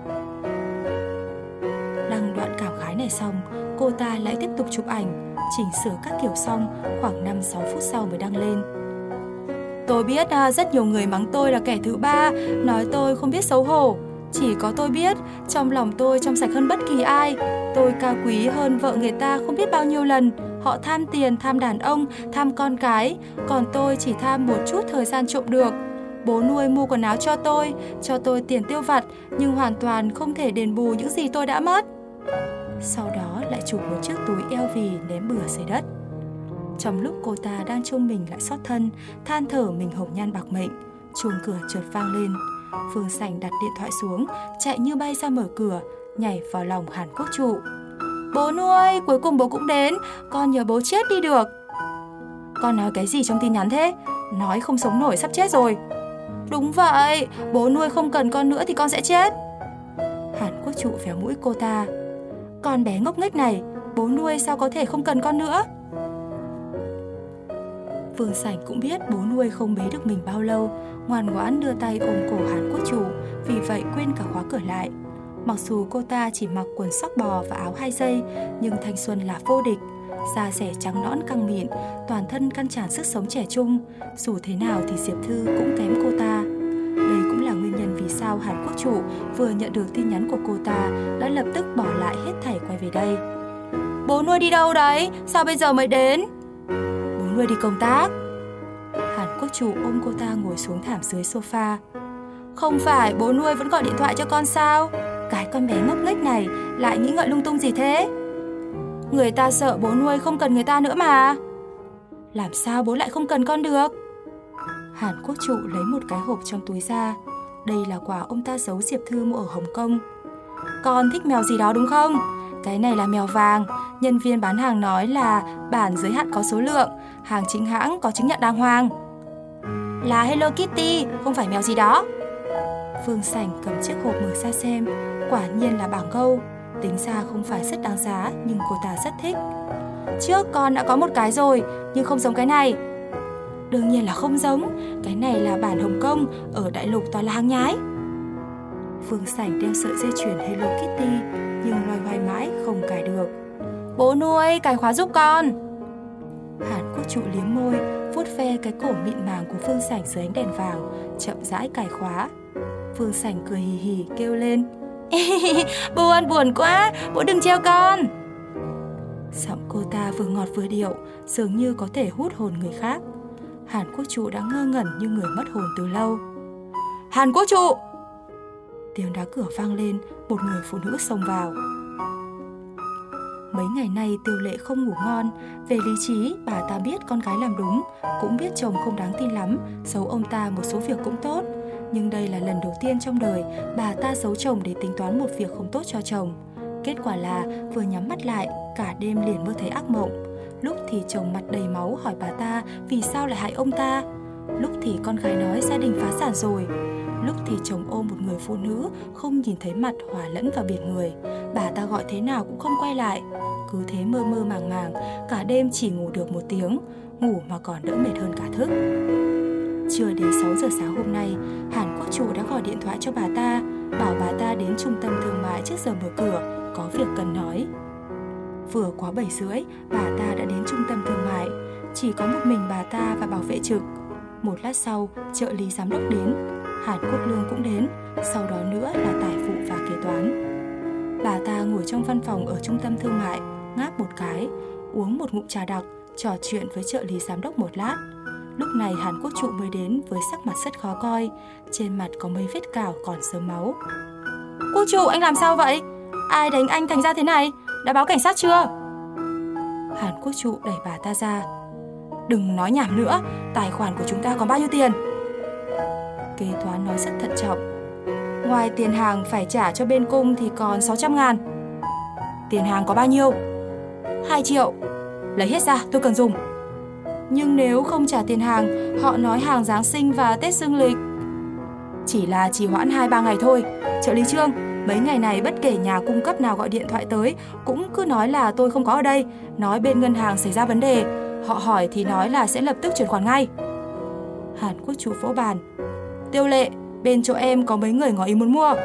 Đăng đoạn cảm khái này xong, cô ta lại tiếp tục chụp ảnh, chỉnh sửa các kiểu xong, khoảng 5-6 phút sau mới đăng lên. Tôi biết rất nhiều người mắng tôi là kẻ thứ ba, nói tôi không biết xấu hổ. Chỉ có tôi biết, trong lòng tôi trong sạch hơn bất kỳ ai. Tôi cao quý hơn vợ người ta không biết bao nhiêu lần. Họ tham tiền, tham đàn ông, tham con cái. Còn tôi chỉ tham một chút thời gian trộm được. Bố nuôi mua quần áo cho tôi tiền tiêu vặt, nhưng hoàn toàn không thể đền bù những gì tôi đã mất. Sau đó lại chụp một chiếc túi LV ném bừa dưới đất. Trong lúc cô ta đang trông mình lại xót thân, than thở mình hồng nhan bạc mệnh, chuông cửa chợt vang lên. Vương Sảnh đặt điện thoại xuống, chạy như bay ra mở cửa, nhảy vào lòng Hàn Quốc Trụ. Bố nuôi, cuối cùng bố cũng đến, con nhờ bố chết đi được. Con nói cái gì trong tin nhắn thế? Nói không sống nổi sắp chết rồi. Đúng vậy, bố nuôi không cần con nữa thì con sẽ chết. Hàn Quốc Trụ véo mũi cô ta. Con bé ngốc nghếch này, bố nuôi sao có thể không cần con nữa? Vương Sảnh cũng biết bố nuôi không bế được mình bao lâu, ngoan ngoãn đưa tay ôm cổ Hàn Quốc Trụ, vì vậy quên cả khóa cửa lại. Mặc dù cô ta chỉ mặc quần sóc bò và áo 2 dây, nhưng thanh xuân là vô địch. Da dẻ trắng nõn căng mịn, toàn thân căn tràn sức sống trẻ trung. Dù thế nào thì Diệp Thư cũng kém cô ta. Đây cũng là nguyên nhân vì sao Hàn Quốc Trụ vừa nhận được tin nhắn của cô ta đã lập tức bỏ lại hết thảy quay về đây. Bố nuôi đi đâu đấy? Sao bây giờ mới đến? Bố nuôi đi công tác. Hàn Quốc Trụ ôm cô ta ngồi xuống thảm dưới sofa. Không phải bố nuôi vẫn gọi điện thoại cho con sao? Cái con bé ngốc nghếch này lại nghĩ ngợi lung tung gì thế? Người ta sợ bố nuôi không cần người ta nữa mà. Làm sao bố lại không cần con được? Hàn Quốc Trụ lấy một cái hộp trong túi ra. Đây là quà ông ta giấu Diệp Thư mua ở Hồng Kông. Con thích mèo gì đó đúng không? Cái này là mèo vàng. Nhân viên bán hàng nói là bản giới hạn có số lượng, hàng chính hãng có chứng nhận đàng hoàng. Là Hello Kitty, không phải mèo gì đó. Phương Sảnh cầm chiếc hộp mở ra xem. Quả nhiên là bảng câu. Tính ra không phải rất đáng giá, nhưng cô ta rất thích. Trước con đã có một cái rồi, nhưng không giống cái này. Đương nhiên là không giống. Cái này là bản Hồng Kông, ở đại lục toàn là hàng nhái. Phương Sảnh đeo sợi dây chuyền Hello Kitty, nhưng loay hoay mãi không cài được. Bố nuôi, cài khóa giúp con. Hàn Quốc Trụ liếm môi, vuốt ve cái cổ mịn màng của Phương Sảnh dưới ánh đèn vàng, chậm rãi cài khóa. Phương Sảnh cười hì hì kêu lên. Buồn quá, bố đừng treo con. Giọng cô ta vừa ngọt vừa điệu, dường như có thể hút hồn người khác. Hàn Quốc Trụ đã ngơ ngẩn như người mất hồn từ lâu. Hàn Quốc Trụ! Tiếng đá cửa vang lên, một người phụ nữ xông vào. Mấy ngày nay Tiêu Lệ không ngủ ngon. Về lý trí, bà ta biết con gái làm đúng, cũng biết chồng không đáng tin lắm, giấu ông ta một số việc cũng tốt. Nhưng đây là lần đầu tiên trong đời bà ta giấu chồng để tính toán một việc không tốt cho chồng. Kết quả là vừa nhắm mắt lại, cả đêm liền mơ thấy ác mộng. Lúc thì chồng mặt đầy máu hỏi bà ta vì sao lại hại ông ta. Lúc thì con gái nói gia đình phá sản rồi. Lúc thì chồng ôm một người phụ nữ không nhìn thấy mặt, hòa lẫn vào biệt người. Bà ta gọi thế nào cũng không quay lại. Cứ thế mơ mơ màng màng, cả đêm chỉ ngủ được 1 tiếng. Ngủ mà còn đỡ mệt hơn cả thức. Chưa đến 6 giờ sáng hôm nay, Hàn Quốc Trụ đã gọi điện thoại cho bà ta, bảo bà ta đến trung tâm thương mại trước giờ mở cửa, có việc cần nói. Vừa quá 7 rưỡi, bà ta đã đến trung tâm thương mại. Chỉ có một mình bà ta và bảo vệ trực. Một lát sau, trợ lý giám đốc đến, Hàn Quốc Lương cũng đến, sau đó nữa là tài vụ và kế toán. Bà ta ngồi trong văn phòng ở trung tâm thương mại, ngáp một cái, uống một ngụm trà đặc, trò chuyện với trợ lý giám đốc một lát. Lúc này Hàn Quốc Trụ mới đến với sắc mặt rất khó coi, trên mặt có mấy vết cào còn sớm máu. Quốc Trụ, anh làm sao vậy? Ai đánh anh thành ra thế này? Đã báo cảnh sát chưa? Hàn Quốc Trụ đẩy bà ta ra. Đừng nói nhảm nữa, tài khoản của chúng ta còn bao nhiêu tiền? Kế toán nói rất thận trọng. Ngoài tiền hàng phải trả cho bên cung thì còn 600.000. Tiền hàng có bao nhiêu? 2 triệu. Lấy hết ra, tôi cần dùng. Nhưng nếu không trả tiền hàng, họ nói hàng Giáng sinh và Tết dương lịch. Chỉ là trì hoãn 2-3 ngày thôi. Trợ lý Trương, mấy ngày này bất kể nhà cung cấp nào gọi điện thoại tới cũng cứ nói là tôi không có ở đây, nói bên ngân hàng xảy ra vấn đề. Họ hỏi thì nói là sẽ lập tức chuyển khoản ngay. Hàn Quốc Trụ vỗ bàn. Tiêu Lệ, bên chỗ em có mấy người ngỏ ý muốn mua.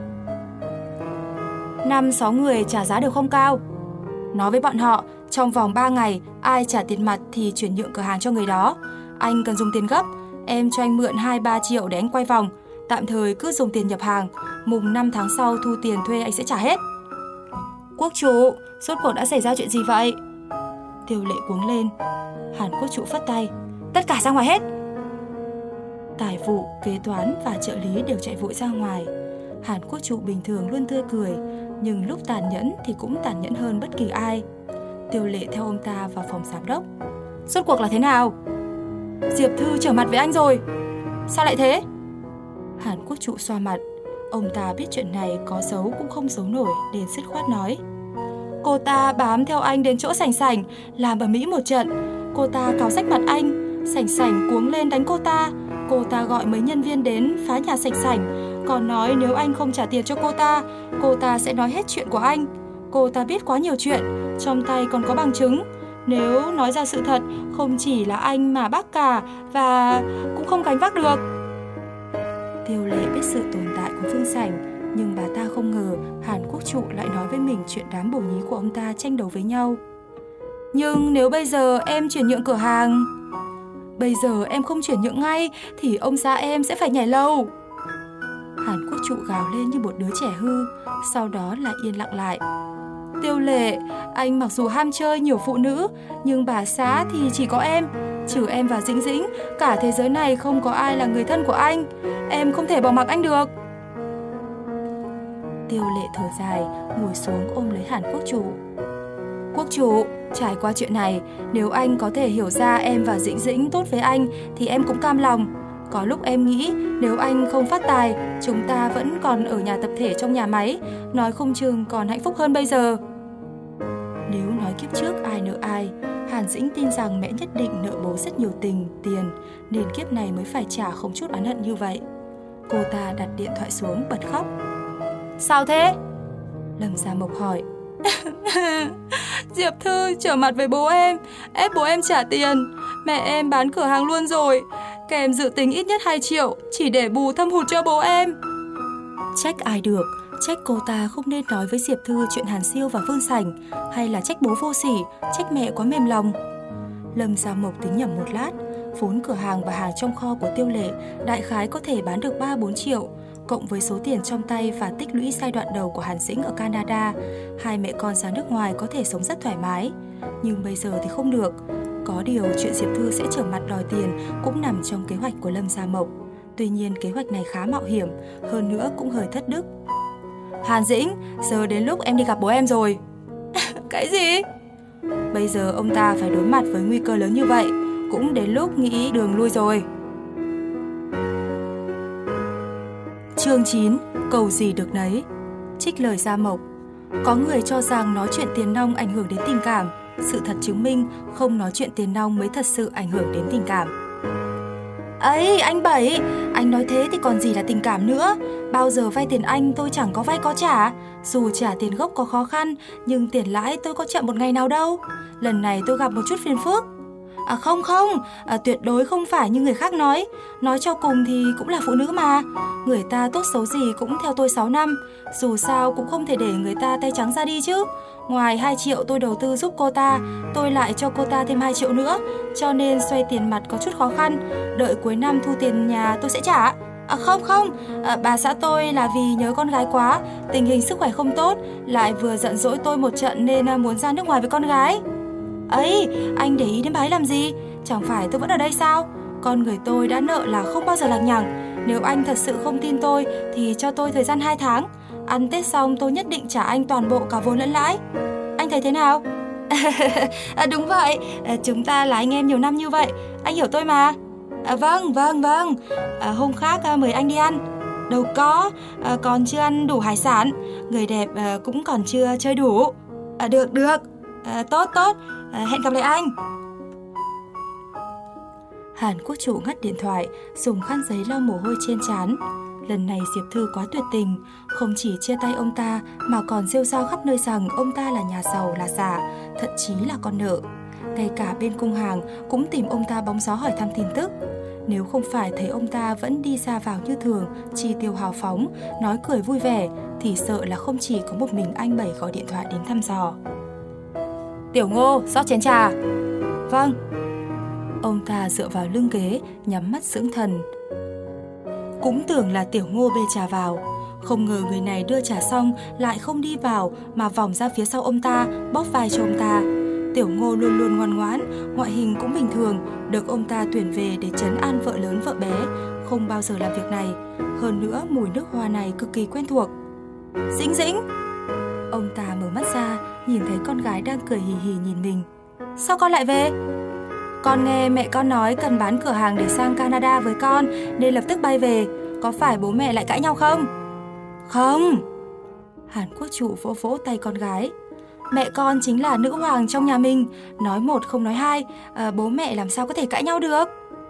5-6 người trả giá đều không cao. Nói với bọn họ, trong vòng 3 ngày, ai trả tiền mặt thì chuyển nhượng cửa hàng cho người đó. Anh cần dùng tiền gấp, em cho anh mượn 2-3 triệu để anh quay vòng. Tạm thời cứ dùng tiền nhập hàng, mùng 5 tháng sau thu tiền thuê anh sẽ trả hết. Quốc Trụ, rốt cuộc đã xảy ra chuyện gì vậy? Tiêu Lệ cuống lên. Hàn Quốc Trụ phất tay. Tất cả ra ngoài hết. Tài vụ, kế toán và trợ lý đều chạy vội ra ngoài. Hàn Quốc Trụ bình thường luôn tươi cười, nhưng lúc tàn nhẫn thì cũng tàn nhẫn hơn bất kỳ ai. Tiêu Lệ theo ông ta vào phòng giám đốc. Rốt cuộc là thế nào? Diệp Thư trở mặt với anh rồi. Sao lại thế? Hàn Quốc Trụ xoa mặt. Ông ta biết chuyện này có giấu cũng không giấu nổi, nên dứt khoát nói. Cô ta bám theo anh đến chỗ Sảnh Sảnh, làm ầm ĩ một trận. Cô ta cào rách mặt anh, Sảnh Sảnh cuống lên đánh cô ta. Cô ta gọi mấy nhân viên đến phá nhà Sảnh Sảnh, còn nói nếu anh không trả tiền cho cô ta sẽ nói hết chuyện của anh. Cô ta biết quá nhiều chuyện, trong tay còn có bằng chứng. Nếu nói ra sự thật, không chỉ là anh mà bác cả, và cũng không gánh vác được. Tiêu Lệ biết sự tồn tại của Phương Sảnh, nhưng bà ta không ngờ Hàn Quốc Trụ lại nói với mình chuyện đám bổ nhí của ông ta tranh đấu với nhau. Nhưng nếu bây giờ em chuyển nhượng cửa hàng, bây giờ em không chuyển nhượng ngay thì ông xã em sẽ phải nhảy lầu. Hàn Quốc Trụ gào lên như một đứa trẻ hư, sau đó lại yên lặng lại. Tiêu Lệ, anh mặc dù ham chơi nhiều phụ nữ, nhưng bà xã thì chỉ có em. Trừ em và Dĩnh Dĩnh, cả thế giới này không có ai là người thân của anh. Em không thể bỏ mặc anh được. Tiêu Lệ thở dài, ngồi xuống ôm lấy Hàn Quốc Trụ. Quốc Trụ, trải qua chuyện này, nếu anh có thể hiểu ra em và Dĩnh Dĩnh tốt với anh thì em cũng cam lòng. Có lúc em nghĩ nếu anh không phát tài, chúng ta vẫn còn ở nhà tập thể trong nhà máy, nói không chừng còn hạnh phúc hơn bây giờ. Nếu nói kiếp trước ai nợ ai, Hàn Dĩnh tin rằng mẹ nhất định nợ bố rất nhiều tiền, nên kiếp này mới phải trả không chút oán hận như vậy. Cô ta đặt điện thoại xuống bật khóc. Sao thế? Lâm Gia Mộc hỏi. Diệp Thư trở mặt với bố em, ép bố em trả tiền. Mẹ em bán cửa hàng luôn rồi, kèm dự tính ít nhất 2 triệu, chỉ để bù thâm hụt cho bố em. Trách ai được, trách cô ta không nên nói với Diệp Thư chuyện Hàn Siêu và Vương Sảnh, hay là trách bố vô sỉ, trách mẹ quá mềm lòng. Lâm Gia Mộc tính nhẩm một lát, vốn cửa hàng và hàng trong kho của Tiêu Lệ đại khái có thể bán được 3-4 triệu, cộng với số tiền trong tay và tích lũy giai đoạn đầu của Hàn Dĩnh ở Canada, hai mẹ con ra nước ngoài có thể sống rất thoải mái. Nhưng bây giờ thì không được. Có điều chuyện Diệp Thư sẽ trở mặt đòi tiền cũng nằm trong kế hoạch của Lâm Gia Mộc. Tuy nhiên kế hoạch này khá mạo hiểm, hơn nữa cũng hơi thất đức. Hàn Dĩnh, giờ đến lúc em đi gặp bố em rồi. Cái gì? Bây giờ ông ta phải đối mặt với nguy cơ lớn như vậy, cũng đến lúc nghĩ đường lui rồi. Chương 9. Cầu gì được nấy. Trích lời Gia Mộc. Có người cho rằng nói chuyện tiền nong ảnh hưởng đến tình cảm. Sự thật chứng minh không nói chuyện tiền nong mới thật sự ảnh hưởng đến tình cảm. Ấy, anh Bảy, anh nói thế thì còn gì là tình cảm nữa. Bao giờ vay tiền anh tôi chẳng có vay có trả. Dù trả tiền gốc có khó khăn, nhưng tiền lãi tôi có chậm một ngày nào đâu. Lần này tôi gặp một chút phiền phức. Không, tuyệt đối không phải như người khác nói. Nói cho cùng thì cũng là phụ nữ mà. Người ta tốt xấu gì cũng theo tôi 6 năm. Dù sao cũng không thể để người ta tay trắng ra đi chứ. Ngoài 2 triệu tôi đầu tư giúp cô ta, tôi lại cho cô ta thêm 2 triệu nữa. Cho nên xoay tiền mặt có chút khó khăn. Đợi cuối năm thu tiền nhà tôi sẽ trả. Không, bà xã tôi là vì nhớ con gái quá, tình hình sức khỏe không tốt, lại vừa giận dỗi tôi một trận nên muốn ra nước ngoài với con gái. Ấy, anh để ý đến bà ấy làm gì? Chẳng phải tôi vẫn ở đây sao? Con người tôi đã nợ là không bao giờ lằng nhằng. Nếu anh thật sự không tin tôi thì cho tôi thời gian 2 tháng. Ăn Tết xong tôi nhất định trả anh toàn bộ cả vốn lẫn lãi. Anh thấy thế nào? Đúng vậy, chúng ta là anh em nhiều năm như vậy, anh hiểu tôi mà. Vâng. Hôm khác mời anh đi ăn. Đâu có, còn chưa ăn đủ hải sản. Người đẹp cũng còn chưa chơi đủ. Được, tốt, hẹn gặp lại anh. Hàn Quốc Trụ ngắt điện thoại, dùng khăn giấy lau mồ hôi trên trán. Lần này Diệp Thư quá tuyệt tình, không chỉ chia tay ông ta mà còn rêu rao khắp nơi rằng ông ta là nhà giàu là giả, thậm chí là con nợ. Ngay cả bên cung hàng cũng tìm ông ta bóng gió hỏi thăm tin tức. Nếu không phải thấy ông ta vẫn đi ra vào như thường, chi tiêu hào phóng, nói cười vui vẻ, thì sợ là không chỉ có một mình anh Bảy gọi điện thoại đến thăm dò. Tiểu Ngô, rót chén trà. Vâng. Ông ta dựa vào lưng ghế, nhắm mắt dưỡng thần. Cũng tưởng là Tiểu Ngô bê trà vào. Không ngờ người này đưa trà xong lại không đi vào mà vòng ra phía sau ông ta, bóp vai cho ông ta. Tiểu Ngô luôn luôn ngoan ngoãn, ngoại hình cũng bình thường, được ông ta tuyển về để trấn an vợ lớn vợ bé, không bao giờ làm việc này. Hơn nữa mùi nước hoa này cực kỳ quen thuộc. Dĩnh. Ông ta mở mắt ra, nhìn thấy con gái đang cười hì hì nhìn mình. Sao con lại về? Con nghe mẹ con nói cần bán cửa hàng để sang Canada với con, nên lập tức bay về. Có phải bố mẹ lại cãi nhau không? Không. Hàn Quốc Trụ vỗ vỗ tay con gái. Mẹ con chính là nữ hoàng trong nhà mình, nói một không nói hai, bố mẹ làm sao có thể cãi nhau được.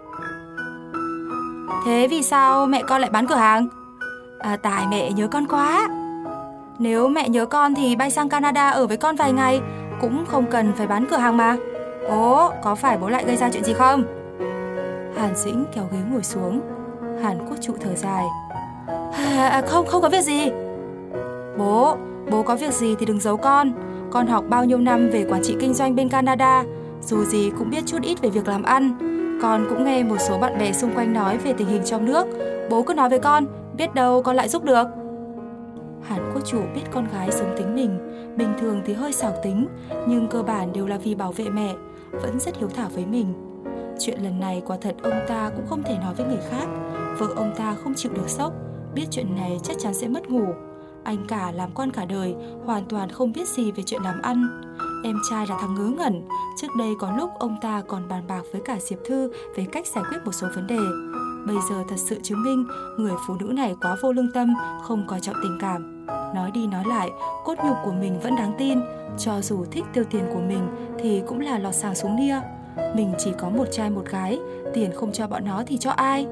Thế vì sao mẹ con lại bán cửa hàng? Tại mẹ nhớ con quá. Nếu mẹ nhớ con thì bay sang Canada ở với con vài ngày, cũng không cần phải bán cửa hàng mà. Ố, có phải bố lại gây ra chuyện gì không? Hàn Dĩnh kéo ghế ngồi xuống. Hàn Quốc Trụ thở dài. Không có việc gì. Bố có việc gì thì đừng giấu con. Con học bao nhiêu năm về quản trị kinh doanh bên Canada, dù gì cũng biết chút ít về việc làm ăn. Con cũng nghe một số bạn bè xung quanh nói về tình hình trong nước. Bố cứ nói với con, biết đâu con lại giúp được. Hàn Quốc Trụ biết con gái giống tính mình, bình thường thì hơi xảo tính, nhưng cơ bản đều là vì bảo vệ mẹ, vẫn rất hiếu thảo với mình. Chuyện lần này quả thật ông ta cũng không thể nói với người khác. Vợ ông ta không chịu được sốc, biết chuyện này chắc chắn sẽ mất ngủ. Anh cả làm con cả đời, hoàn toàn không biết gì về chuyện làm ăn. Em trai là thằng ngớ ngẩn. Trước đây có lúc ông ta còn bàn bạc với cả Diệp Thư về cách giải quyết một số vấn đề. Bây giờ thật sự chứng minh người phụ nữ này quá vô lương tâm, không coi trọng tình cảm. Nói đi nói lại, cốt nhục của mình vẫn đáng tin. Cho dù thích tiêu tiền của mình thì cũng là lọt sàng xuống nia. Mình chỉ có một trai một gái, tiền không cho bọn nó thì cho ai?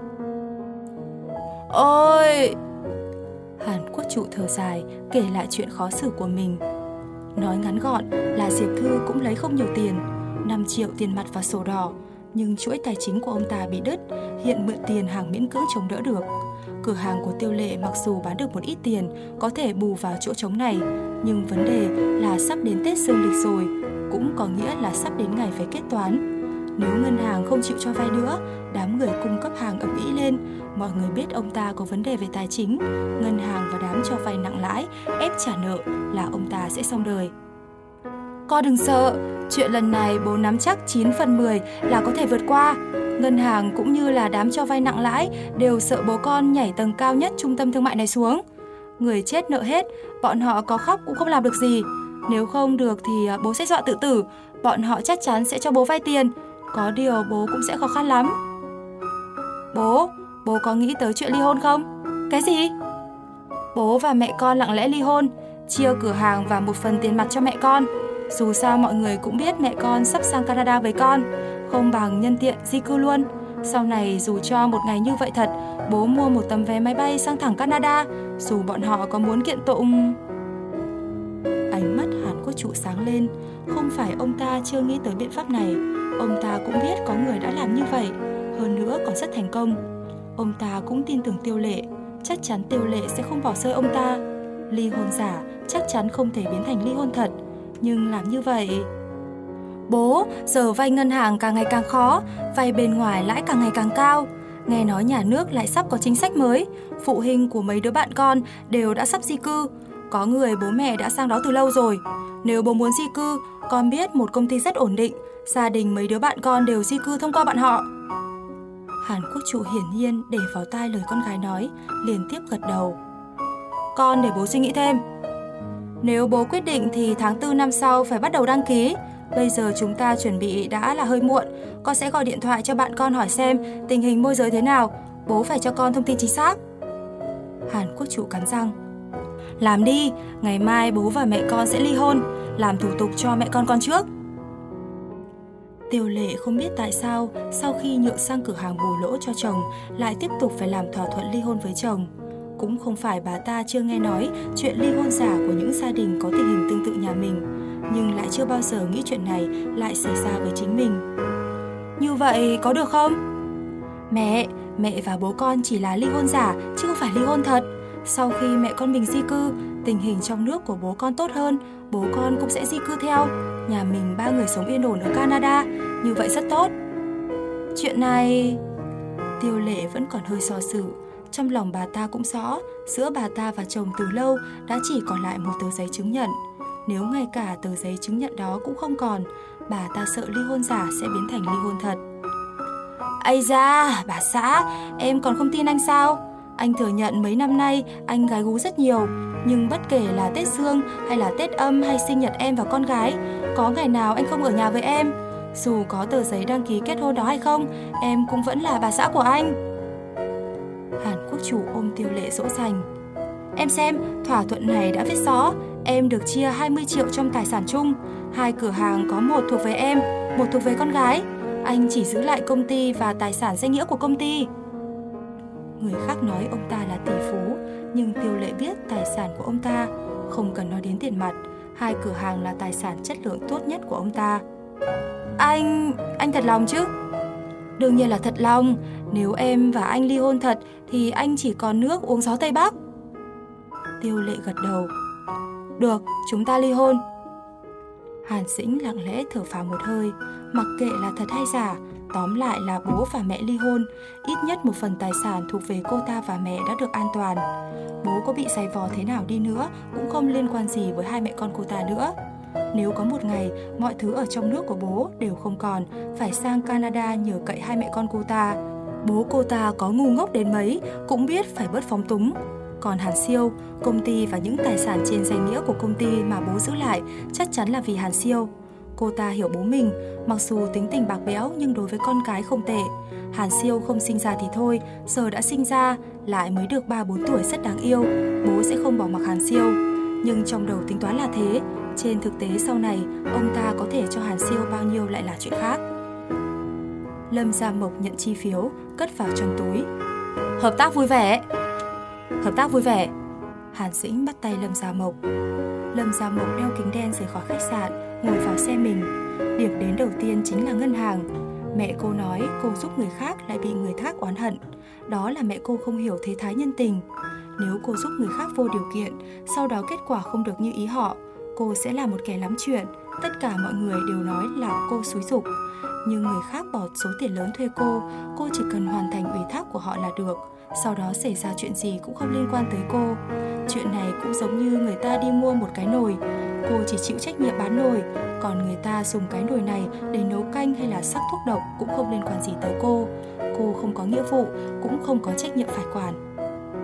Ôi! Hàn Quốc trụ thở dài, kể lại chuyện khó xử của mình. Nói ngắn gọn là Diệp Thư cũng lấy không nhiều tiền, 5 triệu tiền mặt và sổ đỏ. Nhưng chuỗi tài chính của ông ta bị đứt, hiện mượn tiền hàng miễn cưỡng chống đỡ được. Cửa hàng của Tiêu Lệ mặc dù bán được một ít tiền, có thể bù vào chỗ trống này, nhưng vấn đề là sắp đến Tết dương lịch rồi, cũng có nghĩa là sắp đến ngày phải kết toán. Nếu ngân hàng không chịu cho vay nữa, đám người cung cấp hàng ầm ĩ lên, mọi người biết ông ta có vấn đề về tài chính, ngân hàng và đám cho vay nặng lãi, ép trả nợ là ông ta sẽ xong đời. Con đừng sợ, chuyện lần này bố nắm chắc 9 phần 10 là có thể vượt qua. Ngân hàng cũng như là đám cho vay nặng lãi đều sợ bố con nhảy tầng cao nhất trung tâm thương mại này xuống. Người chết nợ hết, bọn họ có khóc cũng không làm được gì. Nếu không được thì bố sẽ dọa tự tử, bọn họ chắc chắn sẽ cho bố vay tiền. Có điều bố cũng sẽ khó khăn lắm. Bố có nghĩ tới chuyện ly hôn không? Cái gì? Bố và mẹ con lặng lẽ ly hôn, chia cửa hàng và một phần tiền mặt cho mẹ con. Dù sao mọi người cũng biết mẹ con sắp sang Canada với con, không bằng nhân tiện di cư luôn. Sau này dù cho một ngày như vậy thật, bố mua một tấm vé máy bay sang thẳng Canada, dù bọn họ có muốn kiện tụng. Ánh mắt Hàn Quốc trụ sáng lên. Không phải ông ta chưa nghĩ tới biện pháp này, ông ta cũng biết có người đã làm như vậy, hơn nữa còn rất thành công. Ông ta cũng tin tưởng Tiêu Lệ, chắc chắn Tiêu Lệ sẽ không bỏ rơi ông ta. Ly hôn giả chắc chắn không thể biến thành ly hôn thật, nhưng làm như vậy... Bố, giờ vay ngân hàng càng ngày càng khó, vay bên ngoài lãi càng ngày càng cao. Nghe nói nhà nước lại sắp có chính sách mới, phụ huynh của mấy đứa bạn con đều đã sắp di cư. Có người bố mẹ đã sang đó từ lâu rồi. Nếu bố muốn di cư, con biết một công ty rất ổn định, gia đình mấy đứa bạn con đều di cư thông qua bạn họ. Hàn Quốc trụ hiển nhiên để vào tai lời con gái nói, liền tiếp gật đầu. Con để bố suy nghĩ thêm. Nếu bố quyết định thì tháng 4 năm sau phải bắt đầu đăng ký. Bây giờ chúng ta chuẩn bị đã là hơi muộn. Con sẽ gọi điện thoại cho bạn con hỏi xem tình hình môi giới thế nào. Bố phải cho con thông tin chính xác. Hàn Quốc trụ cắn răng. Làm đi, ngày mai bố và mẹ con sẽ ly hôn, làm thủ tục cho mẹ con trước. Tiêu Lệ không biết tại sao sau khi nhượng sang cửa hàng bù lỗ cho chồng lại tiếp tục phải làm thỏa thuận ly hôn với chồng. Cũng không phải bà ta chưa nghe nói chuyện ly hôn giả của những gia đình có tình hình tương tự nhà mình, nhưng lại chưa bao giờ nghĩ chuyện này lại xảy ra với chính mình. Như vậy có được không? Mẹ và bố con chỉ là ly hôn giả chứ không phải ly hôn thật. Sau khi mẹ con mình di cư, tình hình trong nước của bố con tốt hơn, bố con cũng sẽ di cư theo. Nhà mình 3 người sống yên ổn ở Canada, như vậy rất tốt. Chuyện này... Tiêu Lệ vẫn còn hơi do dự. Trong lòng bà ta cũng rõ, giữa bà ta và chồng từ lâu đã chỉ còn lại một tờ giấy chứng nhận. Nếu ngay cả tờ giấy chứng nhận đó cũng không còn, bà ta sợ ly hôn giả sẽ biến thành ly hôn thật. Ây da, bà xã, em còn không tin anh sao? Anh thừa nhận mấy năm nay anh gái gú rất nhiều, nhưng bất kể là Tết Dương hay là Tết Âm hay sinh nhật em và con gái, có ngày nào anh không ở nhà với em. Dù có tờ giấy đăng ký kết hôn đó hay không, em cũng vẫn là bà xã của anh. Hàn Quốc chủ ôm Tiêu Lệ dỗ dành. Em xem, thỏa thuận này đã viết rõ, em được chia 20 triệu trong tài sản chung. 2 cửa hàng có một thuộc về em, một thuộc về con gái. Anh chỉ giữ lại công ty và tài sản danh nghĩa của công ty. Người khác nói ông ta là tỷ phú, nhưng Tiêu Lệ biết tài sản của ông ta, không cần nói đến tiền mặt, 2 cửa hàng là tài sản chất lượng tốt nhất của ông ta. Anh thật lòng chứ? Đương nhiên là thật lòng. Nếu em và anh ly hôn thật thì anh chỉ còn nước uống gió Tây Bắc. Tiêu Lệ gật đầu. Được, chúng ta ly hôn. Hàn Dĩnh lặng lẽ thở phào một hơi. Mặc kệ là thật hay giả, tóm lại là bố và mẹ ly hôn. Ít nhất một phần tài sản thuộc về cô ta và mẹ đã được an toàn. Bố có bị giày vò thế nào đi nữa cũng không liên quan gì với 2 mẹ con cô ta nữa. Nếu có một ngày mọi thứ ở trong nước của bố đều không còn, phải sang Canada nhờ cậy 2 mẹ con cô ta, bố cô ta có ngu ngốc đến mấy cũng biết phải bớt phóng túng. Còn Hàn Siêu, công ty và những tài sản trên danh nghĩa của công ty mà bố giữ lại chắc chắn là vì Hàn Siêu. Cô ta hiểu bố mình, mặc dù tính tình bạc bẽo nhưng đối với con cái không tệ. Hàn Siêu không sinh ra thì thôi, giờ đã sinh ra, lại mới được 3-4 tuổi rất đáng yêu, bố sẽ không bỏ mặc Hàn Siêu. Nhưng trong đầu tính toán là thế, trên thực tế sau này, ông ta có thể cho Hàn Siêu bao nhiêu lại là chuyện khác. Lâm Gia Mộc nhận chi phiếu, cất vào trong túi. Hợp tác vui vẻ. Hợp tác vui vẻ. Hàn Dĩnh bắt tay Lâm Gia Mộc. Lâm Gia Mộc đeo kính đen rời khỏi khách sạn, ngồi vào xe mình. Điểm đến đầu tiên chính là ngân hàng. Mẹ cô nói cô giúp người khác lại bị người khác oán hận. Đó là mẹ cô không hiểu thế thái nhân tình. Nếu cô giúp người khác vô điều kiện, sau đó kết quả không được như ý họ, cô sẽ là một kẻ lắm chuyện. Tất cả mọi người đều nói là cô xúi giục. Nhưng người khác bỏ số tiền lớn thuê cô chỉ cần hoàn thành ủy thác của họ là được. Sau đó xảy ra chuyện gì cũng không liên quan tới cô. Chuyện này cũng giống như người ta đi mua một cái nồi, cô chỉ chịu trách nhiệm bán nồi, còn người ta dùng cái nồi này để nấu canh hay là sắc thuốc độc cũng không liên quan gì tới cô. Cô không có nghĩa vụ, cũng không có trách nhiệm phải quản.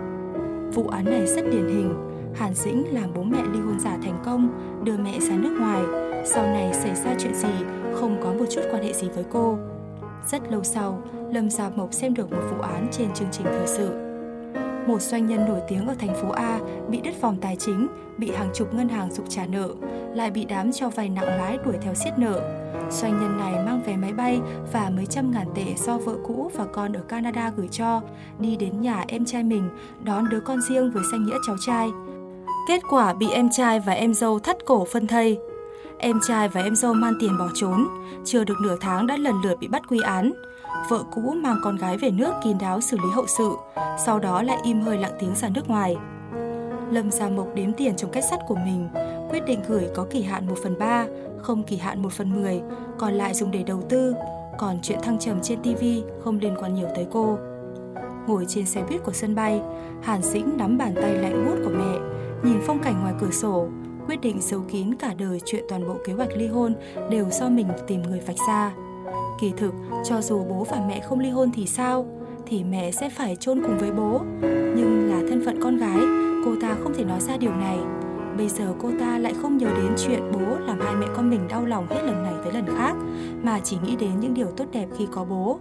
Vụ án này rất điển hình. Hàn Dĩnh làm bố mẹ ly hôn giả thành công, đưa mẹ ra nước ngoài. Sau này xảy ra chuyện gì, không có một chút quan hệ gì với cô. Rất lâu sau, Lâm Gia Mộc xem được một vụ án trên chương trình thời sự. Một doanh nhân nổi tiếng ở thành phố A bị đứt vòng tài chính, bị hàng chục ngân hàng giục trả nợ, lại bị đám cho vay nặng lãi đuổi theo siết nợ. Doanh nhân này mang vé máy bay và mấy trăm ngàn tệ do vợ cũ và con ở Canada gửi cho, đi đến nhà em trai mình, đón đứa con riêng với danh nghĩa cháu trai. Kết quả bị em trai và em dâu thắt cổ phân thây. Em trai và em dâu mang tiền bỏ trốn, chưa được nửa tháng đã lần lượt bị bắt quy án. Vợ cũ mang con gái về nước kín đáo xử lý hậu sự, sau đó lại im hơi lặng tiếng ra nước ngoài. Lâm Gia Mộc đếm tiền trong két sắt của mình, quyết định gửi có kỳ hạn 1/3, không kỳ hạn 1/10, còn lại dùng để đầu tư. Còn chuyện thăng trầm trên TV không liên quan nhiều tới cô. Ngồi trên xe buýt của sân bay, Hàn Dĩnh nắm bàn tay lạnh buốt của mẹ, nhìn phong cảnh ngoài cửa sổ, quyết định giấu kín cả đời chuyện toàn bộ kế hoạch ly hôn đều do mình tìm người vạch ra. Kỳ thực, cho dù bố và mẹ không ly hôn thì sao? Thì mẹ sẽ phải chôn cùng với bố. Nhưng là thân phận con gái, cô ta không thể nói ra điều này. Bây giờ cô ta lại không nhớ đến chuyện bố làm hai mẹ con mình đau lòng hết lần này tới lần khác, mà chỉ nghĩ đến những điều tốt đẹp khi có bố.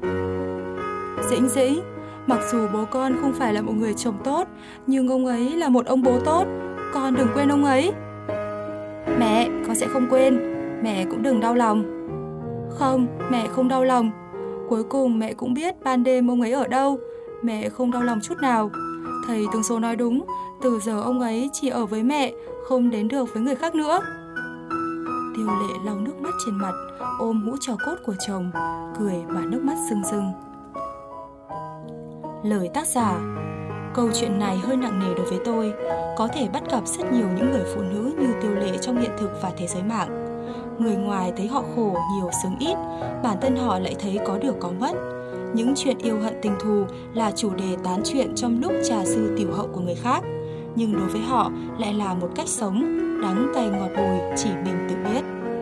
Dĩnh, mặc dù bố con không phải là một người chồng tốt, nhưng ông ấy là một ông bố tốt. Con đừng quên ông ấy. Mẹ, con sẽ không quên. Mẹ cũng đừng đau lòng. Không, mẹ không đau lòng. Cuối cùng mẹ cũng biết ban đêm ông ấy ở đâu. Mẹ không đau lòng chút nào. Thầy Tướng Số nói đúng, từ giờ ông ấy chỉ ở với mẹ, không đến được với người khác nữa. Tiêu Lệ lau nước mắt trên mặt, ôm hũ tro cốt của chồng, cười và nước mắt rưng rưng. Lời tác giả: câu chuyện này hơi nặng nề đối với tôi, có thể bắt gặp rất nhiều những người phụ nữ như Tiêu Lệ trong hiện thực và thế giới mạng. Người ngoài thấy họ khổ nhiều sướng ít, bản thân họ lại thấy có được có mất. Những chuyện yêu hận tình thù là chủ đề tán chuyện trong lúc trà sư tiểu hậu của người khác, nhưng đối với họ lại là một cách sống, đắng cay ngọt bùi chỉ mình tự biết.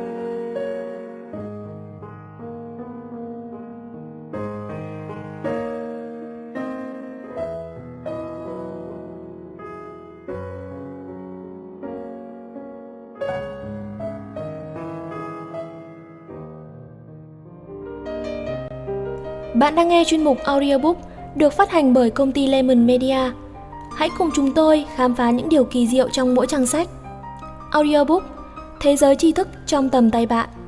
Bạn đang nghe chuyên mục audiobook được phát hành bởi công ty Lemon Media. Hãy cùng chúng tôi khám phá những điều kỳ diệu trong mỗi trang sách. Audiobook, thế giới tri thức trong tầm tay bạn.